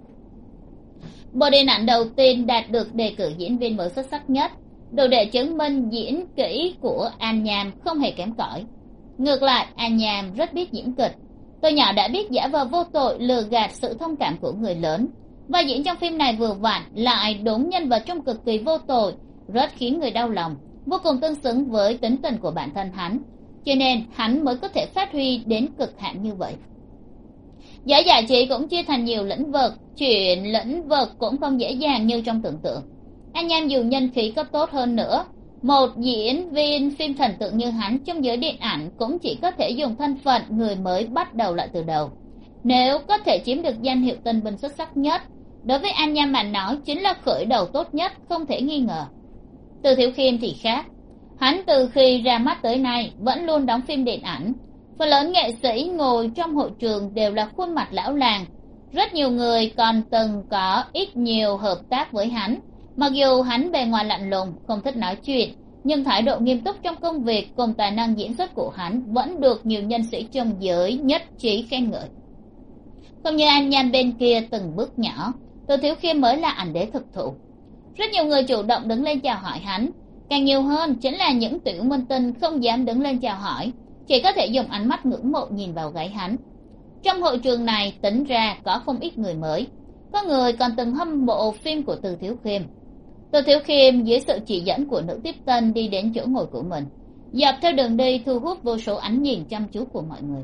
S1: Bộ điện ảnh đầu tiên đạt được đề cử diễn viên mới xuất sắc nhất, đủ để chứng minh diễn kỹ của An Nham không hề kém cỏi. Ngược lại, An Nham rất biết diễn kịch, từ nhỏ đã biết giả vờ vô tội lừa gạt sự thông cảm của người lớn, và diễn trong phim này vừa vặn lại đúng nhân vật trong cực kỳ vô tội, rất khiến người đau lòng, vô cùng tương xứng với tính tình của bản thân hắn, cho nên hắn mới có thể phát huy đến cực hạn như vậy. Giới giải trí cũng chia thành nhiều lĩnh vực, chuyển lĩnh vực cũng không dễ dàng như trong tưởng tượng. An Nham dù nhân khí có tốt hơn nữa, một diễn viên phim thần tượng như hắn trong giới điện ảnh cũng chỉ có thể dùng thân phận người mới bắt đầu lại từ đầu. Nếu có thể chiếm được danh hiệu tân binh xuất sắc nhất, đối với An Nham mà nói chính là khởi đầu tốt nhất không thể nghi ngờ. Từ Thiếu Khiêm thì khác, hắn từ khi ra mắt tới nay vẫn luôn đóng phim điện ảnh. Phần lớn nghệ sĩ ngồi trong hội trường đều là khuôn mặt lão làng, rất nhiều người còn từng có ít nhiều hợp tác với hắn. Mặc dù hắn bề ngoài lạnh lùng, không thích nói chuyện, nhưng thái độ nghiêm túc trong công việc cùng tài năng diễn xuất của hắn vẫn được nhiều nhân sĩ trong giới nhất trí khen ngợi. Không như An Nham bên kia từng bước nhỏ, Từ Thiếu Khiêm mới là ảnh đế thực thụ. Rất nhiều người chủ động đứng lên chào hỏi hắn, càng nhiều hơn chính là những tiểu minh tinh không dám đứng lên chào hỏi, chỉ có thể dùng ánh mắt ngưỡng mộ nhìn vào gáy hắn. Trong hội trường này tính ra có không ít người mới, có người còn từng hâm mộ phim của Từ Thiếu Khiêm. Từ Thiếu Khiêm dưới sự chỉ dẫn của nữ tiếp tân đi đến chỗ ngồi của mình, dọc theo đường đi thu hút vô số ánh nhìn chăm chú của mọi người.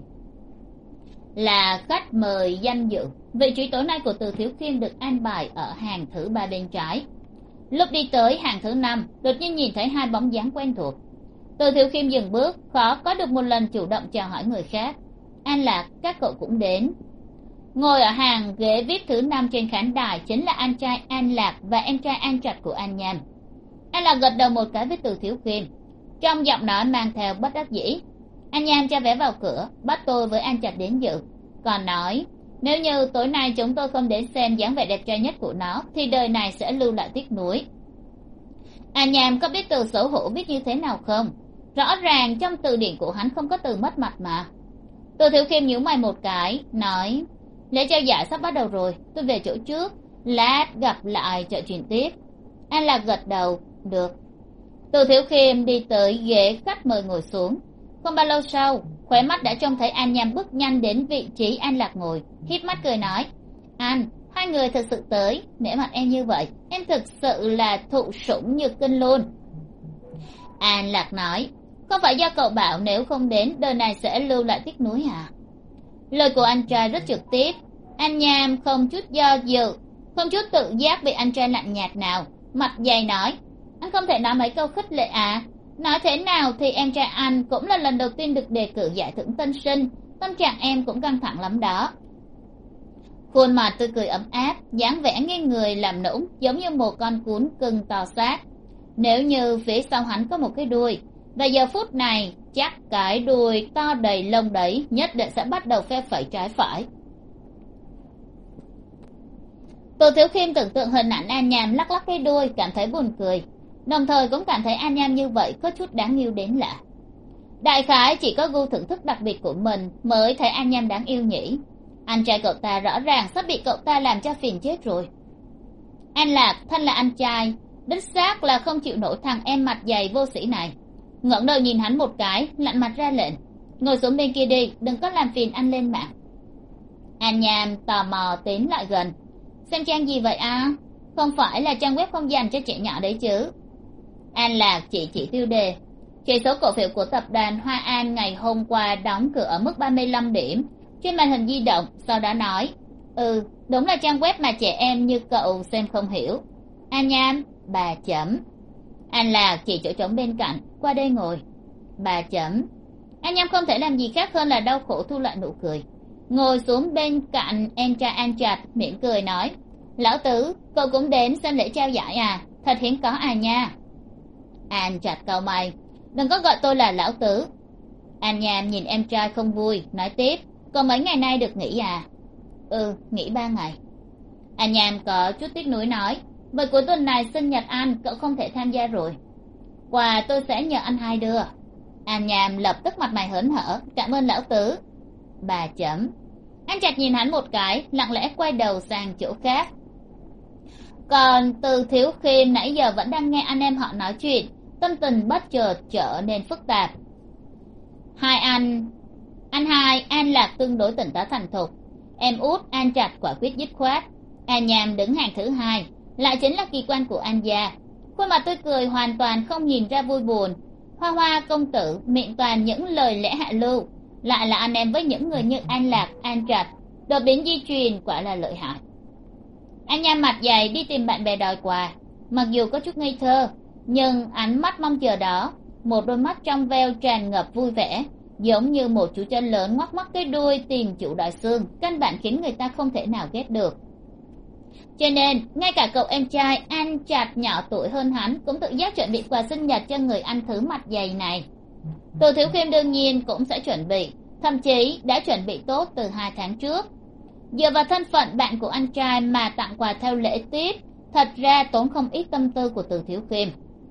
S1: Là khách mời danh dự, vị trí tối nay của Từ Thiếu Khiêm được an bài ở hàng thứ 3 bên trái. Lúc đi tới hàng thứ 5, đột nhiên nhìn thấy hai bóng dáng quen thuộc. Từ Thiếu Khiêm dừng bước, khó có được một lần chủ động chào hỏi người khác. An Lạc, các cậu cũng đến. Ngồi ở hàng ghế VIP thứ 5 trên khán đài chính là anh trai An Lạc và em trai An Trạch của An Nham. An Lạc gật đầu một cái với Từ Thiếu Khiêm, trong giọng nói mang theo bất đắc dĩ. An Nham cho vé vào cửa, bắt tôi với An Trạch đến dự, còn nói nếu như tối nay chúng tôi không đến xem dáng vẻ đẹp trai nhất của nó thì đời này sẽ lưu lại tiếc nuối. An Nham có biết từ xấu hổ viết như thế nào không? Rõ ràng trong từ điển của hắn không có từ mất mặt mà. Từ Thiếu Khiêm nhíu mày một cái, nói lễ trao giải sắp bắt đầu rồi, tôi về chỗ trước, lát gặp lại trò chuyện tiếp. An Lạc gật đầu, được. Từ Thiếu Khiêm đi tới ghế khách mời ngồi xuống. Không bao lâu sau, khóe mắt đã trông thấy An Nham bước nhanh đến vị trí An Lạc ngồi, híp mắt cười nói, An, hai người thật sự tới, nể mặt em như vậy, em thực sự là thụ sủng nhược kinh luôn. An Lạc nói, không phải do cậu bảo nếu không đến đời này sẽ lưu lại tiếc nuối à? Lời của anh trai rất trực tiếp. An Nham không chút do dự, không chút tự giác bị anh trai lạnh nhạt nào, mặt dày nói, anh không thể nói mấy câu khích lệ à? Nói thế nào thì em trai anh cũng là lần đầu tiên được đề cử giải thưởng tân sinh, tâm trạng em cũng căng thẳng lắm đó. Khuôn mặt tươi cười ấm áp, dáng vẻ nghiêng người làm nũng giống như một con cún cưng to xác. Nếu như phía sau hắn có một cái đuôi, và giờ phút này chắc cái đuôi to đầy lông đấy nhất định sẽ bắt đầu phe phẩy trái phải. Tô Thiếu Khiêm tưởng tượng hình ảnh An Nham lắc lắc cái đuôi, cảm thấy buồn cười, đồng thời cũng cảm thấy An Nham như vậy có chút đáng yêu đến lạ. Đại khái chỉ có gu thưởng thức đặc biệt của mình mới thấy An Nham đáng yêu nhỉ. Anh trai cậu ta rõ ràng sắp bị cậu ta làm cho phiền chết rồi. An Lạc thân là anh trai, đích xác là không chịu nổi thằng em mặt dày vô sĩ này. Ngẩng đầu nhìn hắn một cái, lạnh mặt ra lệnh: ngồi xuống bên kia đi, đừng có làm phiền anh lên mạng. An Nham tò mò tiến lại gần. Xem trang gì vậy à? Không phải là trang web không dành cho trẻ nhỏ đấy chứ? An Lạc chỉ tiêu đề. Chỉ số cổ phiếu của tập đoàn Hoa An ngày hôm qua đóng cửa ở mức 35 điểm trên màn hình di động, sau đó nói: đúng là trang web mà trẻ em như cậu xem không hiểu. An Nham, 3 chấm. An Lạc chỉ chỗ trống bên cạnh, qua đây ngồi. 3 chấm. An Nham không thể làm gì khác hơn là đau khổ thu lại nụ cười, ngồi xuống bên cạnh em trai An Trạch, mỉm cười nói: lão tứ, cậu cũng đến xem lễ trao giải à? Thật hiếm có à nha. An Trạch cau mày: đừng có gọi tôi là lão tứ. An Nham nhìn em trai không vui, nói tiếp: còn mấy ngày nay được nghỉ à? Nghỉ 3 ngày. An Nham có chút tiếc nuối nói: bởi cuối tuần này sinh nhật anh, cậu không thể tham gia rồi. Quà tôi sẽ nhờ anh hai đưa. An Nham lập tức mặt mày hớn hở: cảm ơn lão tứ. 3 chấm. Anh Trạch nhìn hắn một cái, lặng lẽ quay đầu sang chỗ khác. Còn Từ Thiếu Khiêm nãy giờ vẫn đang nghe anh em họ nói chuyện, tâm tình bất chợt trở nên phức tạp. Anh hai An Lạc tương đối tỉnh táo thành thục, em út An Trạch quả quyết dứt khoát. An Nham đứng hàng thứ hai, lại chính là kỳ quan của An gia. Khuôn mặt tươi cười hoàn toàn không nhìn ra vui buồn. Hoa Hoa công tử miệng toàn những lời lẽ hạ lưu, lại là anh em với những người như An Lạc, An Trạch, đột biến di truyền quả là lợi hại. An Nham mặt dày đi tìm bạn bè đòi quà, mặc dù có chút ngây thơ, nhưng ánh mắt mong chờ đó, một đôi mắt trong veo tràn ngập vui vẻ, giống như một chú chân lớn ngoắc ngoắc cái đuôi tìm chủ đòi xương, căn bản khiến người ta không thể nào ghét được. Cho nên ngay cả cậu em trai An Trạch nhỏ tuổi hơn hắn cũng tự giác chuẩn bị quà sinh nhật cho người anh thứ mặt dày này. Từ Thiếu Khiêm đương nhiên cũng sẽ chuẩn bị, thậm chí đã chuẩn bị tốt từ 2 tháng trước. Dựa vào thân phận bạn của anh trai mà tặng quà theo lễ tiết, thật ra tốn không ít tâm tư của Từ Thiếu Khiêm.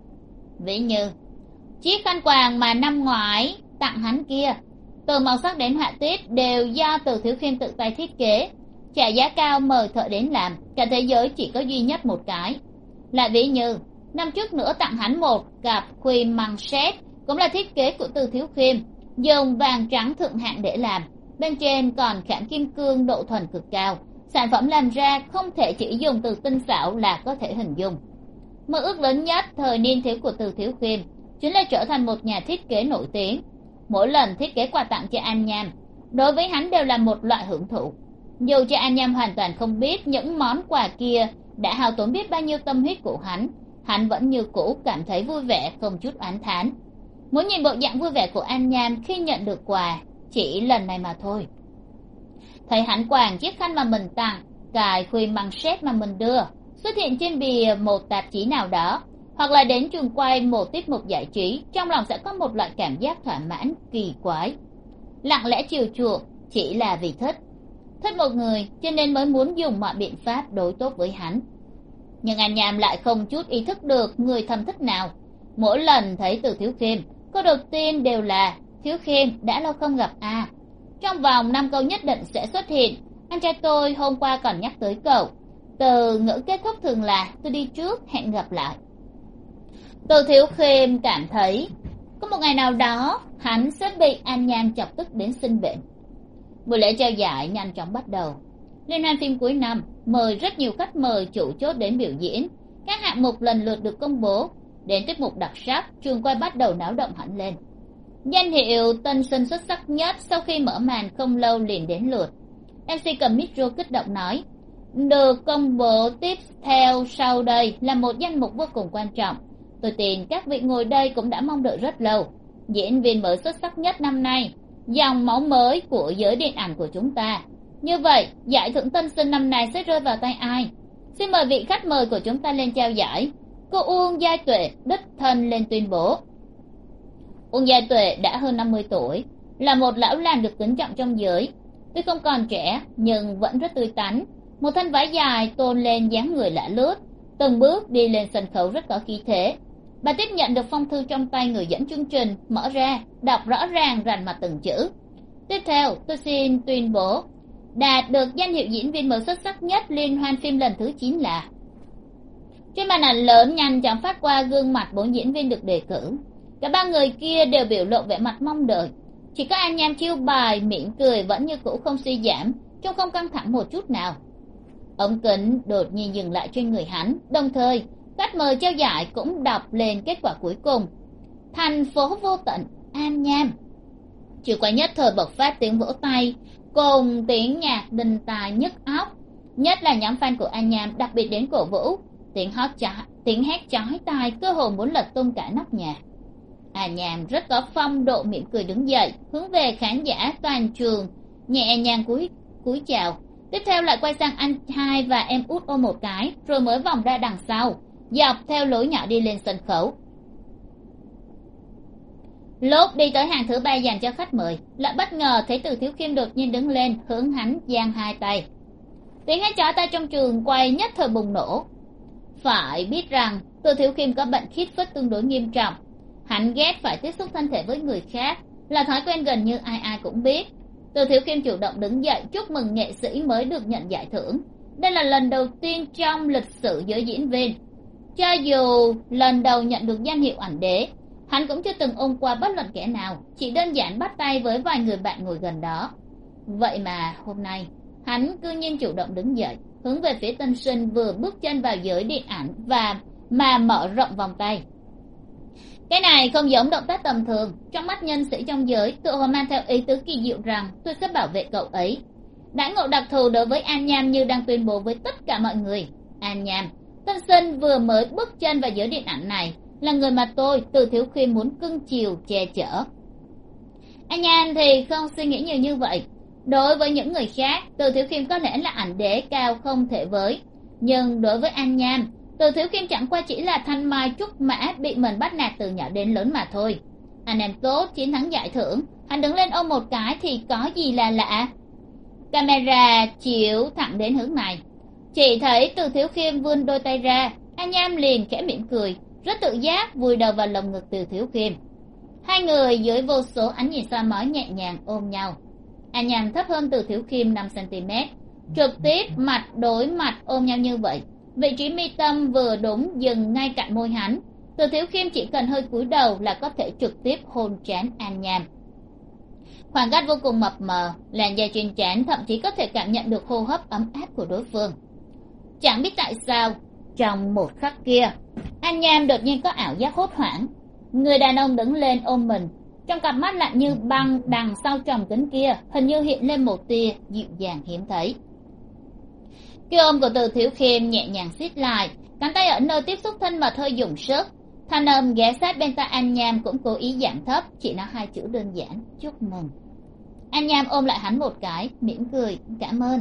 S1: Ví như chiếc khăn quàng mà năm ngoái tặng hắn kia, từ màu sắc đến họa tiết đều do Từ Thiếu Khiêm tự tay thiết kế, trả giá cao mời thợ đến làm, cả thế giới chỉ có duy nhất một cái. Lại ví như năm trước nữa tặng hắn một cặp khuyên măng xét, cũng là thiết kế của Từ Thiếu Khiêm, dùng vàng trắng thượng hạng để làm, bên trên còn khảm kim cương độ thuần cực cao. Sản phẩm làm ra không thể chỉ dùng từ tinh xảo là có thể hình dung. Mơ ước lớn nhất thời niên thiếu của Từ Thiếu Khiêm chính là trở thành một nhà thiết kế nổi tiếng. Mỗi lần thiết kế quà tặng cho An Nham, đối với hắn đều là một loại hưởng thụ. Dù cho An Nham hoàn toàn không biết những món quà kia đã hao tốn biết bao nhiêu tâm huyết của hắn vẫn như cũ cảm thấy vui vẻ không chút oán thán. Muốn nhìn bộ dạng vui vẻ của An Nham khi nhận được quà chỉ lần này mà thôi. Thấy hắn quàng chiếc khăn mà mình tặng, cài khuyên măng xét mà mình đưa, xuất hiện trên bìa một tạp chí nào đó, hoặc là đến trường quay một tiết mục giải trí, trong lòng sẽ có một loại cảm giác thỏa mãn kỳ quái. Lặng lẽ chiều chuộng chỉ là vì thích một người cho nên mới muốn dùng mọi biện pháp đối tốt với hắn. Nhưng An Nham lại không chút ý thức được người thầm thích nào. Mỗi lần thấy Từ Thiếu Khiêm, câu đầu tiên đều là: Thiếu Khiêm, đã lâu không gặp à. Trong vòng 5 câu nhất định sẽ xuất hiện: anh trai tôi hôm qua còn nhắc tới cậu. Từ ngữ kết thúc thường là: tôi đi trước, hẹn gặp lại. Từ Thiếu Khiêm cảm thấy có một ngày nào đó hắn sẽ bị An Nham chọc tức đến sinh bệnh. Buổi lễ trao giải nhanh chóng bắt đầu. Liên hoan phim cuối năm mời rất nhiều khách mời chủ chốt đến biểu diễn, các hạng mục lần lượt được công bố. Đến tiết mục đặc sắc, trường quay bắt đầu náo động hẳn lên. Danh hiệu tân sinh xuất sắc nhất sau khi mở màn không lâu liền đến lượt. MC cầm micro kích động nói: được công bố tiếp theo sau đây là một danh mục vô cùng quan trọng. Tôi tin các vị ngồi đây cũng đã mong đợi rất lâu. Diễn viên mới xuất sắc nhất năm nay, dòng máu mới của giới điện ảnh của chúng ta. Như vậy, giải thưởng tân sinh năm nay sẽ rơi vào tay ai? Xin mời vị khách mời của chúng ta lên trao giải. Cô Uông Giai Tuệ đích thân lên tuyên bố. Uông Giai Tuệ đã hơn 50 tuổi, là một lão làng được kính trọng trong giới. Tuy không còn trẻ nhưng vẫn rất tươi tắn, một thân váy dài tôn lên dáng người lạ lướt, từng bước đi lên sân khấu rất có khí thế. Bà tiếp nhận được phong thư trong tay người dẫn chương trình, mở ra đọc rõ ràng rành mạch từng chữ. Tiếp theo tôi xin tuyên bố đạt được danh hiệu diễn viên mới xuất sắc nhất liên hoan phim lần thứ 9 là. Trên màn ảnh lớn nhanh chóng phát qua gương mặt 4 diễn viên được đề cử. Cả 3 người kia đều biểu lộ vẻ mặt mong đợi, chỉ có An Nham chiêu bài mỉm cười vẫn như cũ không suy giảm, trông không căng thẳng một chút nào. Ống kính đột nhiên dừng lại trên người hắn, đồng thời khách mời trao giải cũng đọc lên kết quả cuối cùng. Thành phố vô tận, An Nham. Chỉ qua nhất thời bộc phát tiếng vỗ tay cùng tiếng nhạc đinh tai nhức óc, nhất là nhóm fan của An Nham đặc biệt đến cổ vũ, tiếng hét chói tai cơ hồ muốn lật tung cả nóc nhà. An Nham rất có phong độ mỉm cười đứng dậy, hướng về khán giả toàn trường nhẹ nhàng cúi chào. Tiếp theo lại quay sang anh hai và em út ôm một cái, rồi mới vòng ra đằng sau, dọc theo lối nhỏ đi lên sân khấu. Lúc đi tới hàng thứ 3 dành cho khách mời, lại bất ngờ thấy Từ Thiếu Khiêm đột nhiên đứng lên hướng hắn giang hai tay. Tiếng hét chói tai trong trường quay nhất thời bùng nổ. Phải biết rằng Từ Thiếu Khiêm có bệnh khít phất tương đối nghiêm trọng, hắn ghét phải tiếp xúc thân thể với người khác, là thói quen gần như ai ai cũng biết. Từ Thiếu Khiêm chủ động đứng dậy chúc mừng nghệ sĩ mới được nhận giải thưởng. Đây là lần đầu tiên trong lịch sử giới diễn viên. Cho dù lần đầu nhận được danh hiệu ảnh đế, hắn cũng chưa từng ôm qua bất luận kẻ nào, chỉ đơn giản bắt tay với vài người bạn ngồi gần đó. Vậy mà hôm nay hắn cư nhiên chủ động đứng dậy, hướng về phía tân sinh vừa bước chân vào giới điện ảnh và mà mở rộng vòng tay. Cái này không giống động tác tầm thường, trong mắt nhân sĩ trong giới tựa hồ mang theo ý tứ kỳ diệu rằng tôi sẽ bảo vệ cậu ấy. Đãi ngộ đặc thù đối với An Nham như đang tuyên bố với tất cả mọi người: An Nham, tân sinh vừa mới bước chân vào giới điện ảnh này, là người mà tôi Từ Thiếu Khiêm muốn cưng chiều che chở. An Nham thì không suy nghĩ nhiều như vậy. Đối với những người khác, Từ Thiếu Khiêm có lẽ là ảnh đế cao không thể với, nhưng đối với An Nham, Từ Thiếu Khiêm chẳng qua chỉ là thanh mai trúc mã bị mình bắt nạt từ nhỏ đến lớn mà thôi. Anh em tốt chiến thắng giải thưởng, hắn đứng lên ôm một cái thì có gì là lạ. Camera chiếu thẳng đến hướng này, chỉ thấy Từ Thiếu Khiêm vươn đôi tay ra, An Nham liền khẽ mỉm cười, rất tự giác vùi đầu vào lồng ngực Từ Thiếu Khiêm. Hai người dưới vô số ánh nhìn soi mói nhẹ nhàng ôm nhau. An Nham thấp hơn Từ Thiếu Khiêm 5 cm, trực tiếp mặt đối mặt ôm nhau như vậy. Vị trí mi tâm vừa đúng dừng ngay cạnh môi hắn. Từ Thiếu Khiêm chỉ cần hơi cúi đầu là có thể trực tiếp hôn trán An Nham. Khoảng cách vô cùng mập mờ, làn da trên trán thậm chí có thể cảm nhận được hô hấp ấm áp của đối phương. Chẳng biết tại sao, trong một khắc kia, An Nham đột nhiên có ảo giác hốt hoảng. Người đàn ông đứng lên ôm mình, trong cặp mắt lạnh như băng đằng sau tròng kính kia hình như hiện lên một tia dịu dàng hiếm thấy. Cái ôm của Từ Thiếu Khiêm nhẹ nhàng siết lại, cánh tay ở nơi tiếp xúc thân mật hơi dùng sức. Thanh âm ghé sát bên tai An Nham cũng cố ý giảm thấp, chỉ nói hai chữ đơn giản: chúc mừng. An Nham ôm lại hắn một cái, mỉm cười: cảm ơn.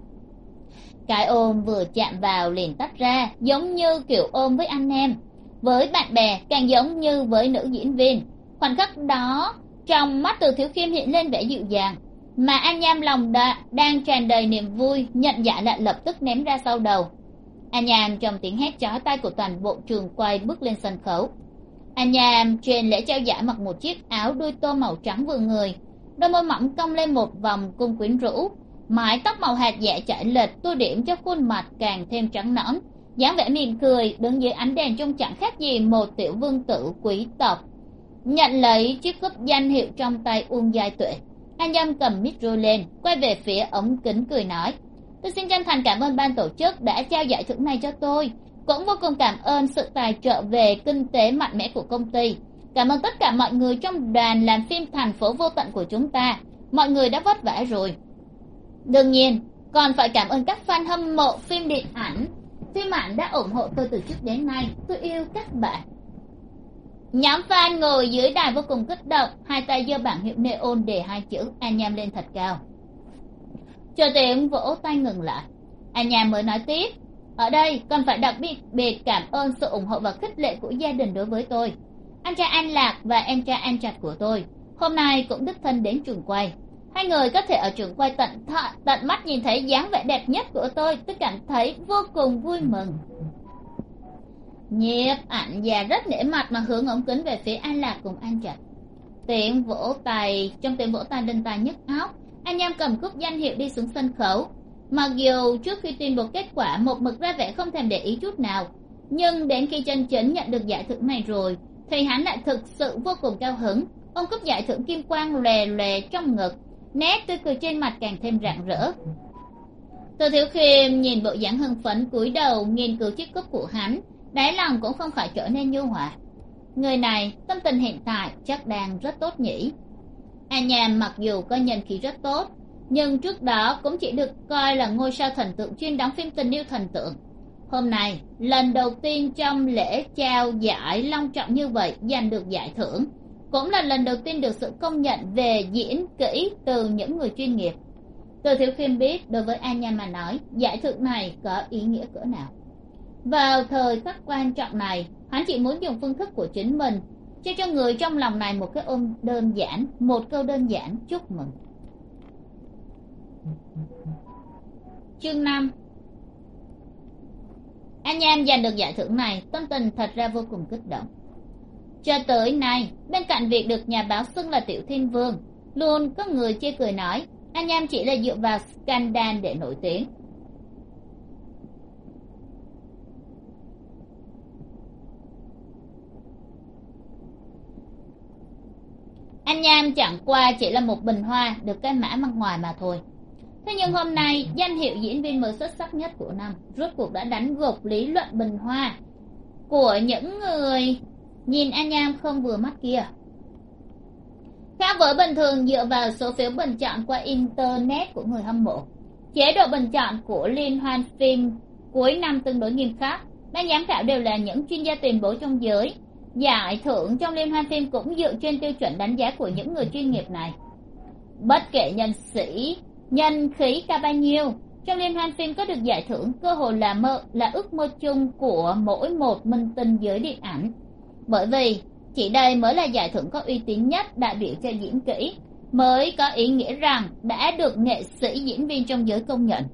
S1: Cái ôm vừa chạm vào liền tách ra, giống như kiểu ôm với anh em, với bạn bè, càng giống như với nữ diễn viên. Khoảnh khắc đó trong mắt Từ Thiếu Khiêm hiện lên vẻ dịu dàng, mà An Nham lòng đang tràn đầy niềm vui nhận giải lại lập tức ném ra sau đầu. An Nham trong tiếng hét chói tai của toàn bộ trường quay bước lên sân khấu. An Nham trên lễ trao giải mặc một chiếc áo đuôi tôm màu trắng vừa người, đôi môi mỏng cong lên một vòng cung quyến rũ, mái tóc màu hạt dạ chải lệch tô điểm cho khuôn mặt càng thêm trắng nõn, dáng vẻ mỉm cười đứng dưới ánh đèn trông chẳng khác gì một tiểu vương tử quý tộc. Nhận lấy chiếc cúp danh hiệu trong tay Uông Giai Tuệ, An Nham cầm micro lên, quay về phía ống kính cười nói: tôi xin chân thành cảm ơn ban tổ chức đã trao giải thưởng này cho tôi, cũng vô cùng cảm ơn sự tài trợ về kinh tế mạnh mẽ của công ty. Cảm ơn tất cả mọi người trong đoàn làm phim Thành phố vô tận của chúng ta, mọi người đã vất vả rồi. Đương nhiên còn phải cảm ơn các fan hâm mộ phim điện ảnh, phim ảnh đã ủng hộ tôi từ trước đến nay, tôi yêu các bạn. Nhóm fan ngồi dưới đài vô cùng kích động, hai tay giơ bảng hiệu neon đề hai chữ An Nham lên thật cao. Chờ tiếng vỗ tay ngừng lại, An Nham mới nói tiếp: ở đây còn phải đặc biệt cảm ơn sự ủng hộ và khích lệ của gia đình đối với tôi. Anh trai An Lạc và em trai An Trạch của tôi hôm nay cũng đích thân đến trường quay. Hai người có thể ở trường quay tận mắt nhìn thấy dáng vẻ đẹp nhất của tôi cảm thấy vô cùng vui mừng. Nhiếp Ảnh già rất nể mặt mà hướng ống kính về phía An Lạc cùng An Trạch. Trong tiếng vỗ tay đinh tai nhức óc, An Nham cầm cúp danh hiệu đi xuống sân khấu. Mặc dù trước khi tuyên bố kết quả một mực ra vẻ không thèm để ý chút nào, nhưng đến khi chân chính nhận được giải thưởng này rồi thì hắn lại thực sự vô cùng cao hứng. Ông cúp giải thưởng kim quang lòe lòe trong ngực, nét tươi cười trên mặt càng thêm rạng rỡ. Từ Thiếu Khiêm nhìn bộ dáng hưng phấn cúi đầu nghiên cứu chiếc cúp của hắn, đáy lòng cũng không khỏi trở nên nhu hòa. Người này tâm tình hiện tại chắc đang rất tốt nhỉ. An Nham mặc dù có nhân khí rất tốt, nhưng trước đó cũng chỉ được coi là ngôi sao thần tượng chuyên đóng phim tình yêu thần tượng. Hôm nay lần đầu tiên trong lễ trao giải long trọng như vậy giành được giải thưởng, cũng là lần đầu tiên được sự công nhận về diễn kỹ từ những người chuyên nghiệp. Từ Thiếu Khiêm biết đối với An Nham mà nói, giải thưởng này có ý nghĩa cỡ nào. Vào thời khắc quan trọng này, hắn chỉ muốn dùng phương thức của chính mình cho người trong lòng này một cái ôm đơn giản, một câu đơn giản chúc mừng. Chương 5. An Nham giành được giải thưởng này, tâm tình thật ra vô cùng kích động. Cho tới nay, bên cạnh việc được nhà báo xưng là Tiểu Thiên Vương, luôn có người chê cười nói An Nham chỉ là dựa vào scandal để nổi tiếng. An Nham chẳng qua chỉ là một bình hoa được cái mã mặt ngoài mà thôi. Thế nhưng hôm nay, danh hiệu diễn viên mới xuất sắc nhất của năm rốt cuộc đã đánh gục lý luận bình hoa của những người nhìn An Nham không vừa mắt kia. Khác với bình thường dựa vào số phiếu bình chọn qua internet của người hâm mộ, chế độ bình chọn của liên hoan phim cuối năm tương đối nghiêm khắc. Ban giám khảo đều là những chuyên gia tiền bối trong giới. Giải thưởng trong liên hoan phim cũng dựa trên tiêu chuẩn đánh giá của những người chuyên nghiệp này. Bất kể nhân khí cao bao nhiêu, trong liên hoan phim có được giải thưởng cơ hội là ước mơ chung của mỗi một minh tinh giới điện ảnh. Bởi vì chỉ đây mới là giải thưởng có uy tín nhất đại biểu cho diễn kỹ, mới có ý nghĩa rằng đã được nghệ sĩ diễn viên trong giới công nhận.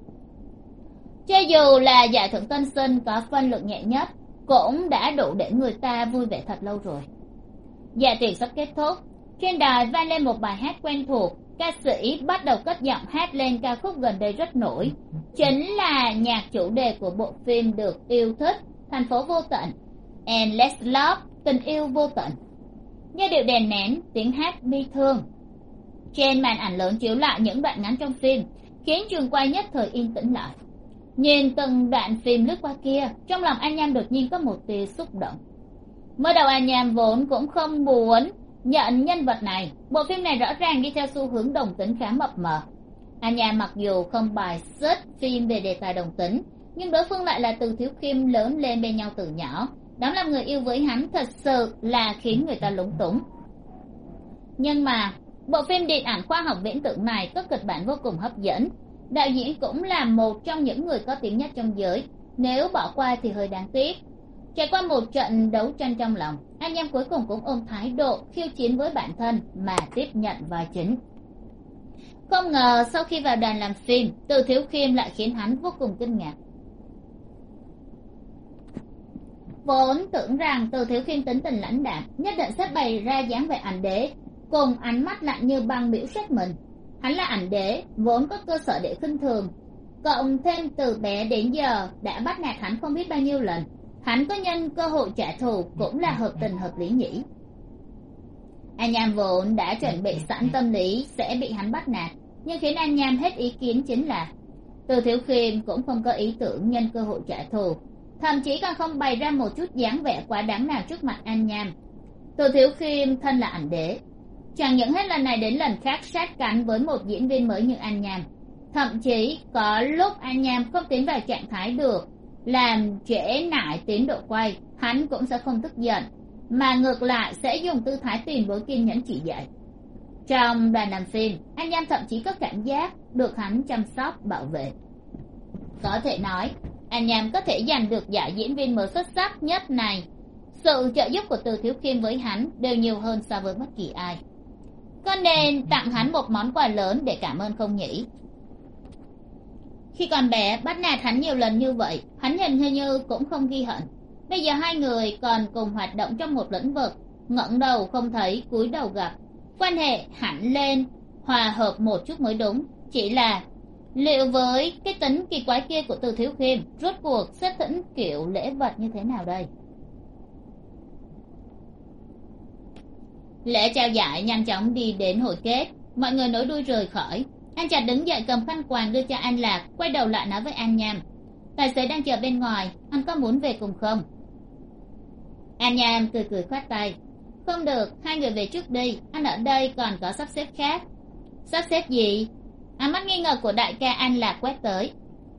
S1: Cho dù là giải thưởng tân sinh có phân lượng nhẹ nhất, cũng đã đủ để người ta vui vẻ thật lâu rồi. Dạ tiệc sắp kết thúc, trên đài vang lên một bài hát quen thuộc. Ca sĩ bắt đầu cất giọng hát lên ca khúc gần đây rất nổi, chính là nhạc chủ đề của bộ phim được yêu thích Thành phố vô tận, Endless Love, tình yêu vô tận. Giai điệu đèn nén, tiếng hát bi thương. Trên màn ảnh lớn chiếu lại những đoạn ngắn trong phim, khiến trường quay nhất thời yên tĩnh lại. Nhìn từng đoạn phim lướt qua kia, trong lòng An Nham đột nhiên có một tia xúc động. Mới đầu An Nham vốn cũng không muốn nhận nhân vật này, bộ phim này rõ ràng đi theo xu hướng đồng tính khá mập mờ. An Nham mặc dù không bài xích phim về đề tài đồng tính, nhưng đối phương lại là Từ Thiếu Khiêm lớn lên bên nhau từ nhỏ, đó là người yêu với hắn thật sự là khiến người ta lúng túng. Nhưng mà bộ phim điện ảnh khoa học viễn tưởng này có kịch bản vô cùng hấp dẫn, đạo diễn cũng là một trong những người có tiếng nhất trong giới, nếu bỏ qua thì hơi đáng tiếc. Trải qua một trận đấu tranh trong lòng, An Nham cuối cùng cũng ôm thái độ khiêu chiến với bản thân mà tiếp nhận vai chính. Không ngờ sau khi vào đoàn làm phim, Từ Thiếu Khiêm lại khiến hắn vô cùng kinh ngạc. Vốn tưởng rằng Từ Thiếu Khiêm tính tình lãnh đạm, nhất định sẽ bày ra dáng vẻ ảnh đế, cùng ánh mắt lạnh như băng biểu xét mình. Hắn là ảnh đế, vốn có cơ sở để khinh thường, cộng thêm từ bé đến giờ đã bắt nạt hắn không biết bao nhiêu lần, hắn có nhân cơ hội trả thù cũng là hợp tình hợp lý nhỉ. An Nham vốn đã chuẩn bị sẵn tâm lý sẽ bị hắn bắt nạt, nhưng khiến An Nham hết ý kiến chính là Từ Thiếu Khiêm cũng không có ý tưởng nhân cơ hội trả thù, thậm chí còn không bày ra một chút dáng vẻ quá đáng nào trước mặt An Nham. Từ Thiếu Khiêm thân là ảnh đế, chẳng những hết lần này đến lần khác sát cánh với một diễn viên mới như An Nham, thậm chí có lúc An Nham không tiến vào trạng thái được, làm trễ nải tiến độ quay, hắn cũng sẽ không tức giận, mà ngược lại sẽ dùng tư thái tiền bối kiên nhẫn chỉ dạy. Trong đoàn làm phim, An Nham thậm chí có cảm giác được hắn chăm sóc bảo vệ. Có thể nói An Nham có thể giành được giải diễn viên mới xuất sắc nhất này, sự trợ giúp của Từ Thiếu Khiêm với hắn đều nhiều hơn so với bất kỳ ai. có nên tặng hắn một món quà lớn để cảm ơn không nhỉ? Khi còn bé bắt nạt hắn nhiều lần như vậy, hắn hình như cũng không ghi hận. Bây giờ hai người còn cùng hoạt động trong một lĩnh vực, ngẩng đầu không thấy cúi đầu gặp, quan hệ hẳn lên hòa hợp một chút mới đúng. Chỉ là liệu với cái tính kỳ quái kia của Từ Thiếu Khiêm, rốt cuộc xếp thỉnh kiểu lễ vật như thế nào đây? Lễ trao giải nhanh chóng đi đến hồi kết, mọi người nối đuôi rời khỏi. Anh Trạch đứng dậy cầm khăn quàng đưa cho An Lạc, quay đầu lại nói với An Nham: tài xế đang chờ bên ngoài, anh có muốn về cùng không? An Nham cười cười khoát tay: không được, hai người về trước đi, anh ở đây còn có sắp xếp khác. Sắp xếp gì? Ánh mắt nghi ngờ của đại ca An Lạc quét tới.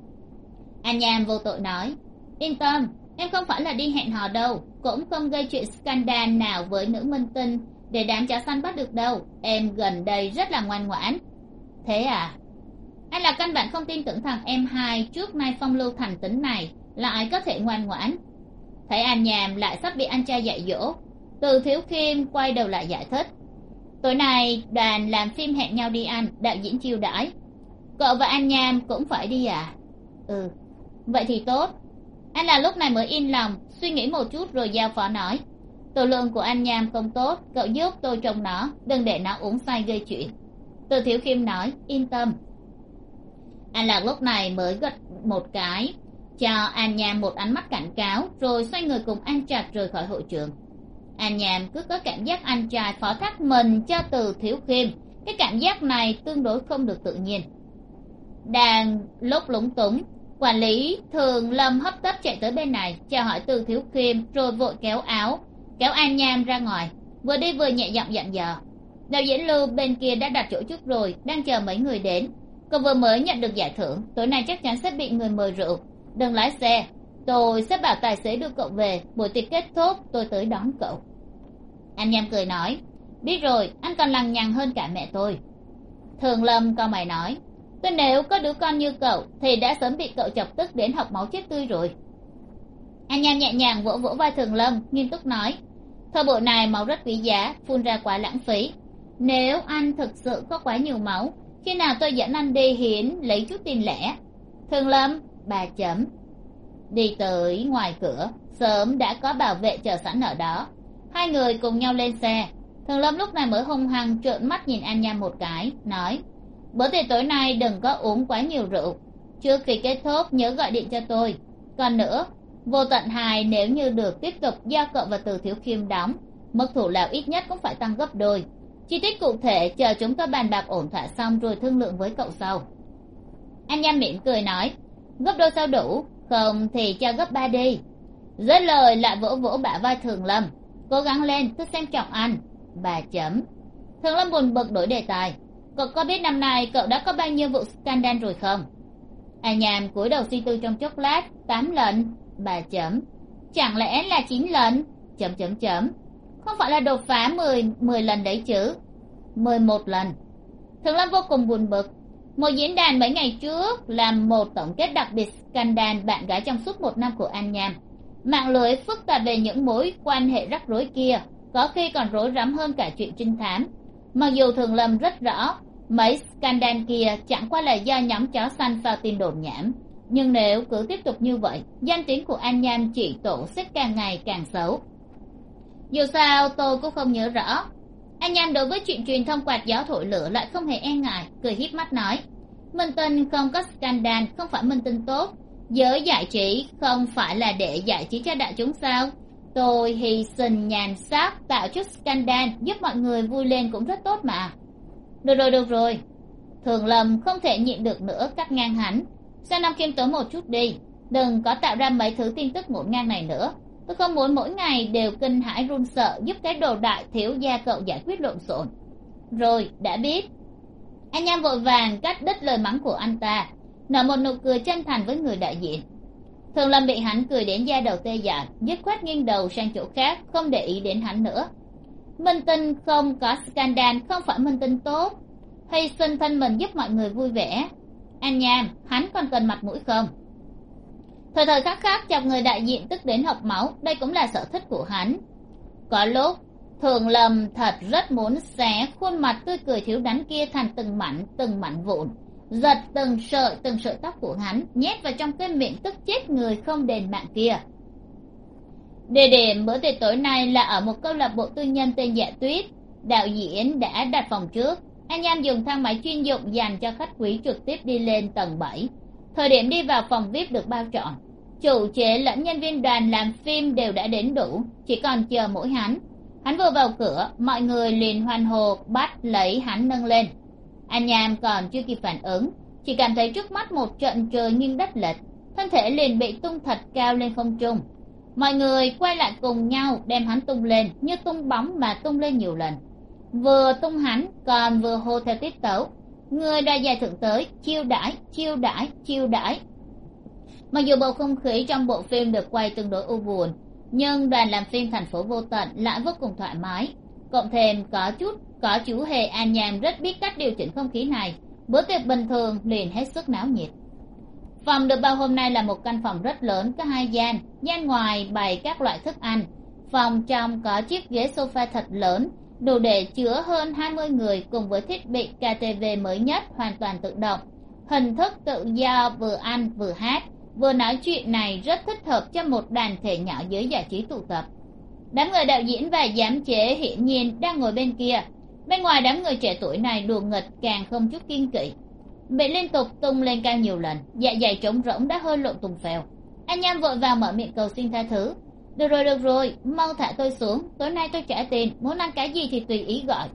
S1: An Nham vô tội nói: yên tâm, em không phải là đi hẹn hò đâu, cũng không gây chuyện scandal nào với nữ minh tinh để đám chó săn bắt được đâu, em gần đây rất là ngoan ngoãn. Thế à? Anh là căn bản không tin tưởng thằng em hai trước nay phong lưu thành tính này lại có thể ngoan ngoãn. Thấy An Nham lại sắp bị anh trai dạy dỗ, Từ Thiếu Khiêm quay đầu lại giải thích: tối nay đoàn làm phim hẹn nhau đi ăn, đạo diễn chiêu đãi. Cậu và An Nham cũng phải đi à? Ừ, vậy thì tốt. Anh là lúc này mới yên lòng, suy nghĩ một chút rồi giao phó nói: tiểu lượng của An Nham không tốt, cậu giúp tôi trông nó, đừng để nó uống say gây chuyện. Từ Thiếu Khiêm nói: yên tâm. An Lạc lúc này mới gật một cái, cho An Nham một ánh mắt cảnh cáo, rồi xoay người cùng An Trạch rời khỏi hội trường. An Nham cứ có cảm giác anh trai phó thác mình cho Từ Thiếu Khiêm, cái cảm giác này tương đối không được tự nhiên. Đang lúc lúng túng, quản lý Thường Lâm hấp tấp chạy tới bên này chào hỏi Từ Thiếu Khiêm, rồi vội kéo áo kéo An Nham ra ngoài, vừa đi vừa nhẹ giọng dặn dò: đạo diễn Lưu bên kia đã đặt chỗ trước rồi, đang chờ mấy người đến. Cậu vừa mới nhận được giải thưởng, tối nay chắc chắn sẽ bị người mời rượu, đừng lái xe, tôi sẽ bảo tài xế đưa cậu về, buổi tiệc kết thúc tôi tới đón cậu. An Nham cười nói: biết rồi, anh còn lằng nhằng hơn cả mẹ tôi. Thường Lâm cau mày nói: tôi nếu có đứa con như cậu thì đã sớm bị cậu chọc tức đến học máu chết tươi rồi. An Nham nhẹ nhàng vỗ vỗ vai Thường Lâm, nghiêm túc nói: thời buổi này máu rất quý giá, phun ra quá lãng phí. Nếu anh thực sự có quá nhiều máu, khi nào tôi dẫn anh đi hiến lấy chút tiền lẻ. Thường Lâm, bà chấm. Đi tới ngoài cửa, sớm đã có bảo vệ chờ sẵn ở đó. Hai người cùng nhau lên xe. Thường Lâm lúc này mới hung hăng trợn mắt nhìn An Nham một cái, nói: bữa tiệc tối nay đừng có uống quá nhiều rượu, trước khi kết thúc nhớ gọi điện cho tôi. Còn nữa, Vô Tận 2 nếu như được tiếp tục do cậu và Từ Thiếu Khiêm đóng, mức thủ lao ít nhất cũng phải tăng gấp đôi. Chi tiết cụ thể chờ chúng ta bàn bạc ổn thỏa xong rồi thương lượng với cậu sau. An Nham mỉm cười nói: gấp đôi sao đủ, không thì cho gấp 3 đi. Dứt lời lại vỗ vỗ bả vai Thường Lâm: cố gắng lên, tôi xem trọng anh. Bà chấm. Thường Lâm buồn bực đổi đề tài: cậu có biết năm nay cậu đã có bao nhiêu vụ scandal rồi không? An Nham cúi đầu suy tư trong chốc lát: 8 lần. Bà chấm. Chẳng lẽ là 9 lần? Chấm chấm chấm. Không phải là đột phá 10 lần đấy chứ? 11 lần. Thường Lâm vô cùng buồn bực. Một diễn đàn mấy ngày trước làm một tổng kết đặc biệt scandal bạn gái trong suốt 1 năm của An Nham. Mạng lưới phức tạp về những mối quan hệ rắc rối kia, có khi còn rối rắm hơn cả chuyện trinh thám. Mặc dù Thường Lâm rất rõ mấy scandal kia chẳng qua là do nhóm chó săn phao tin đồn nhảm, nhưng nếu cứ tiếp tục như vậy, danh tiếng của An Nham chỉ tổ sẽ càng ngày càng xấu. Dù sao tôi cũng không nhớ rõ. An Nham đối với chuyện truyền thông quạt gió thổi lửa lại không hề e ngại, cười híp mắt nói: minh tinh không có scandal không phải minh tinh tốt, giới giải trí không phải là để giải trí cho đại chúng sao? Tôi hy sinh nhàn sắc tạo chút scandal giúp mọi người vui lên cũng rất tốt mà. Được rồi. Thường Lâm không thể nhịn được nữa cắt ngang hắn: sang năm khiêm tốn một chút đi, đừng có tạo ra mấy thứ tin tức ngổn ngang này nữa. Tôi không muốn mỗi ngày đều kinh hãi run sợ giúp cái đồ đại thiếu gia cậu giải quyết lộn xộn. Rồi, đã biết. Anh Nham vội vàng cắt đứt lời mắng của anh ta, nở một nụ cười chân thành với người đại diện. Thường Lâm bị hắn cười đến da đầu tê dại, dứt khoát nghiêng đầu sang chỗ khác, không để ý đến hắn nữa. Minh tinh không có scandal không phải minh tinh tốt, hy sinh thân mình giúp mọi người vui vẻ. An Nham, hắn còn cần mặt mũi không? Thời khắc chọc người đại diện tức đến hộc máu, đây cũng là sở thích của hắn. Có lúc Thường Lâm thật rất muốn xé khuôn mặt tươi cười thiếu đắn kia thành từng mảnh vụn, giật từng sợi tóc của hắn nhét vào trong cái miệng tức chết người không đền mạng kia. Địa điểm bữa tiệc tối nay là ở một câu lạc bộ tư nhân tên Dạ Tuyết. Đạo diễn đã đặt phòng trước, anh em dùng thang máy chuyên dụng dành cho khách quý trực tiếp đi lên tầng 7. Thời điểm đi vào phòng VIP được bao trọn, chủ chế lẫn nhân viên đoàn làm phim đều đã đến đủ, chỉ còn chờ mỗi hắn. Hắn vừa vào cửa, mọi người liền hoan hô bắt lấy hắn nâng lên. Anh Nham còn chưa kịp phản ứng, chỉ cảm thấy trước mắt một trận trời nghiêng đất lệch, thân thể liền bị tung thật cao lên không trung. Mọi người quay lại cùng nhau đem hắn tung lên như tung bóng mà tung lên nhiều lần, vừa tung hắn còn vừa hô theo tiết tấu: người đoạt giải thưởng tới, chiêu đãi, chiêu đãi, chiêu đãi. Mặc dù bầu không khí trong bộ phim được quay tương đối u buồn, nhưng đoàn làm phim thành phố Vô Tận lại vô cùng thoải mái. Cộng thêm có chú hề An Nham rất biết cách điều chỉnh không khí này, bữa tiệc bình thường liền hết sức náo nhiệt. Phòng được bao hôm nay là một căn phòng rất lớn, có 2 gian, gian ngoài bày các loại thức ăn. Phòng trong có chiếc ghế sofa thật lớn, đủ để chứa hơn 20 người cùng với thiết bị KTV mới nhất hoàn toàn tự động. Hình thức tự do vừa ăn vừa hát vừa nói chuyện này rất thích hợp cho một đoàn thể nhỏ giới giải trí tụ tập. Đám người đạo diễn và giám chế hiển nhiên đang ngồi bên kia. Bên ngoài đám người trẻ tuổi này đùa nghịch càng không chút kiêng kỵ, bị liên tục tung lên cao nhiều lần, dạ dày trống rỗng đã hơi lộn tùng phèo. Anh Nham vội vào mở miệng cầu xin tha thứ: được rồi, mau thả tôi xuống, tối nay tôi trả tiền, muốn ăn cái gì thì tùy ý gọi.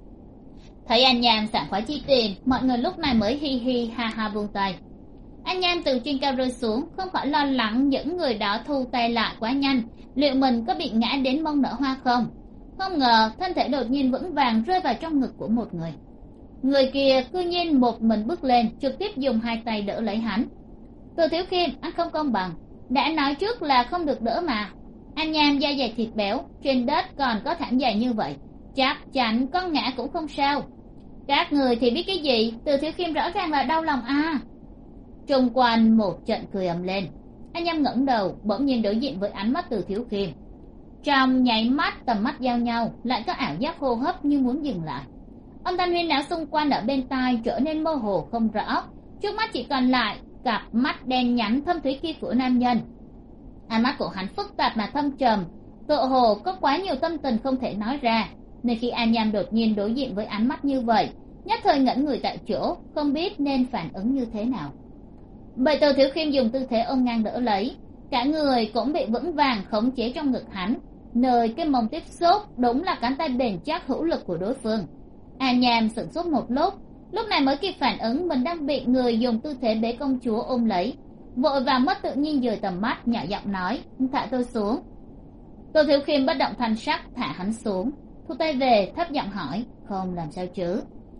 S1: Thấy anh Nham sảng khoái chi tiền, mọi người lúc này mới hi hi ha ha buông tay. Anh Nham từ trên cao rơi xuống, không khỏi lo lắng những người đó thu tay lại quá nhanh, liệu mình có bị ngã đến mông nở hoa không. Không ngờ thân thể đột nhiên vững vàng rơi vào trong ngực của một người. Người kia cư nhiên một mình bước lên, trực tiếp dùng 2 tay đỡ lấy hắn. Từ Thiếu Khiêm, anh không công bằng, đã nói trước là không được đỡ mà. Anh Nham da dày thịt béo, trên đất còn có thảm dài như vậy, chắc chắn con ngã cũng không sao. Các người thì biết cái gì, Từ Thiếu Khiêm rõ ràng là đau lòng à. Trung quanh một trận cười ầm lên. Anh Nham ngẩng đầu, bỗng nhiên đối diện với ánh mắt Từ Thiếu Khiêm. Trong nháy mắt tầm mắt giao nhau, lại có ảo giác hô hấp như muốn dừng lại. Âm thanh huyên náo xung quanh ở bên tai trở nên mơ hồ không rõ, trước mắt chỉ còn lại cặp mắt đen nhánh thâm thúy kia của nam nhân. Ánh mắt của hắn phức tạp mà thâm trầm, tựa hồ có quá nhiều tâm tình không thể nói ra, nên khi An Nham đột nhiên đối diện với ánh mắt như vậy, nhất thời ngẩn người tại chỗ, không biết nên phản ứng như thế nào. Bậy Từ Thiếu Khiêm dùng tư thế ôm ngang đỡ lấy, cả người cũng bị vững vàng khống chế trong ngực hắn, nơi cái mông tiếp xúc đúng là cánh tay bền chắc hữu lực của đối phương. An Nham sửng sốt một lúc này mới kịp phản ứng mình đang bị người dùng tư thế bế công chúa ôm lấy, vội vàng mất tự nhiên dời tầm mắt, nhỏ giọng nói: thả tôi xuống. Từ Thiếu Khiêm bất động thanh sắc thả hắn xuống, thu tay về, thấp giọng hỏi: không làm sao chứ?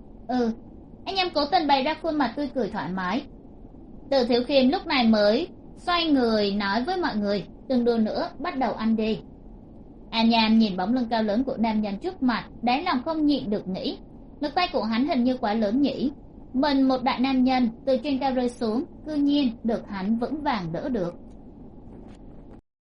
S1: Anh em cố tình bày ra khuôn mặt tươi cười thoải mái. Từ Thiếu Khiêm lúc này mới xoay người nói với mọi người: đừng đùa nữa, bắt đầu ăn đi. An Nham nhìn bóng lưng cao lớn của nam nhân trước mặt, đáy lòng không nhịn được nghĩ, ngực tay của hắn hình như quá lớn nhỉ. Mình một đại nam nhân từ trên cao rơi xuống, cư nhiên được hắn vững vàng đỡ được.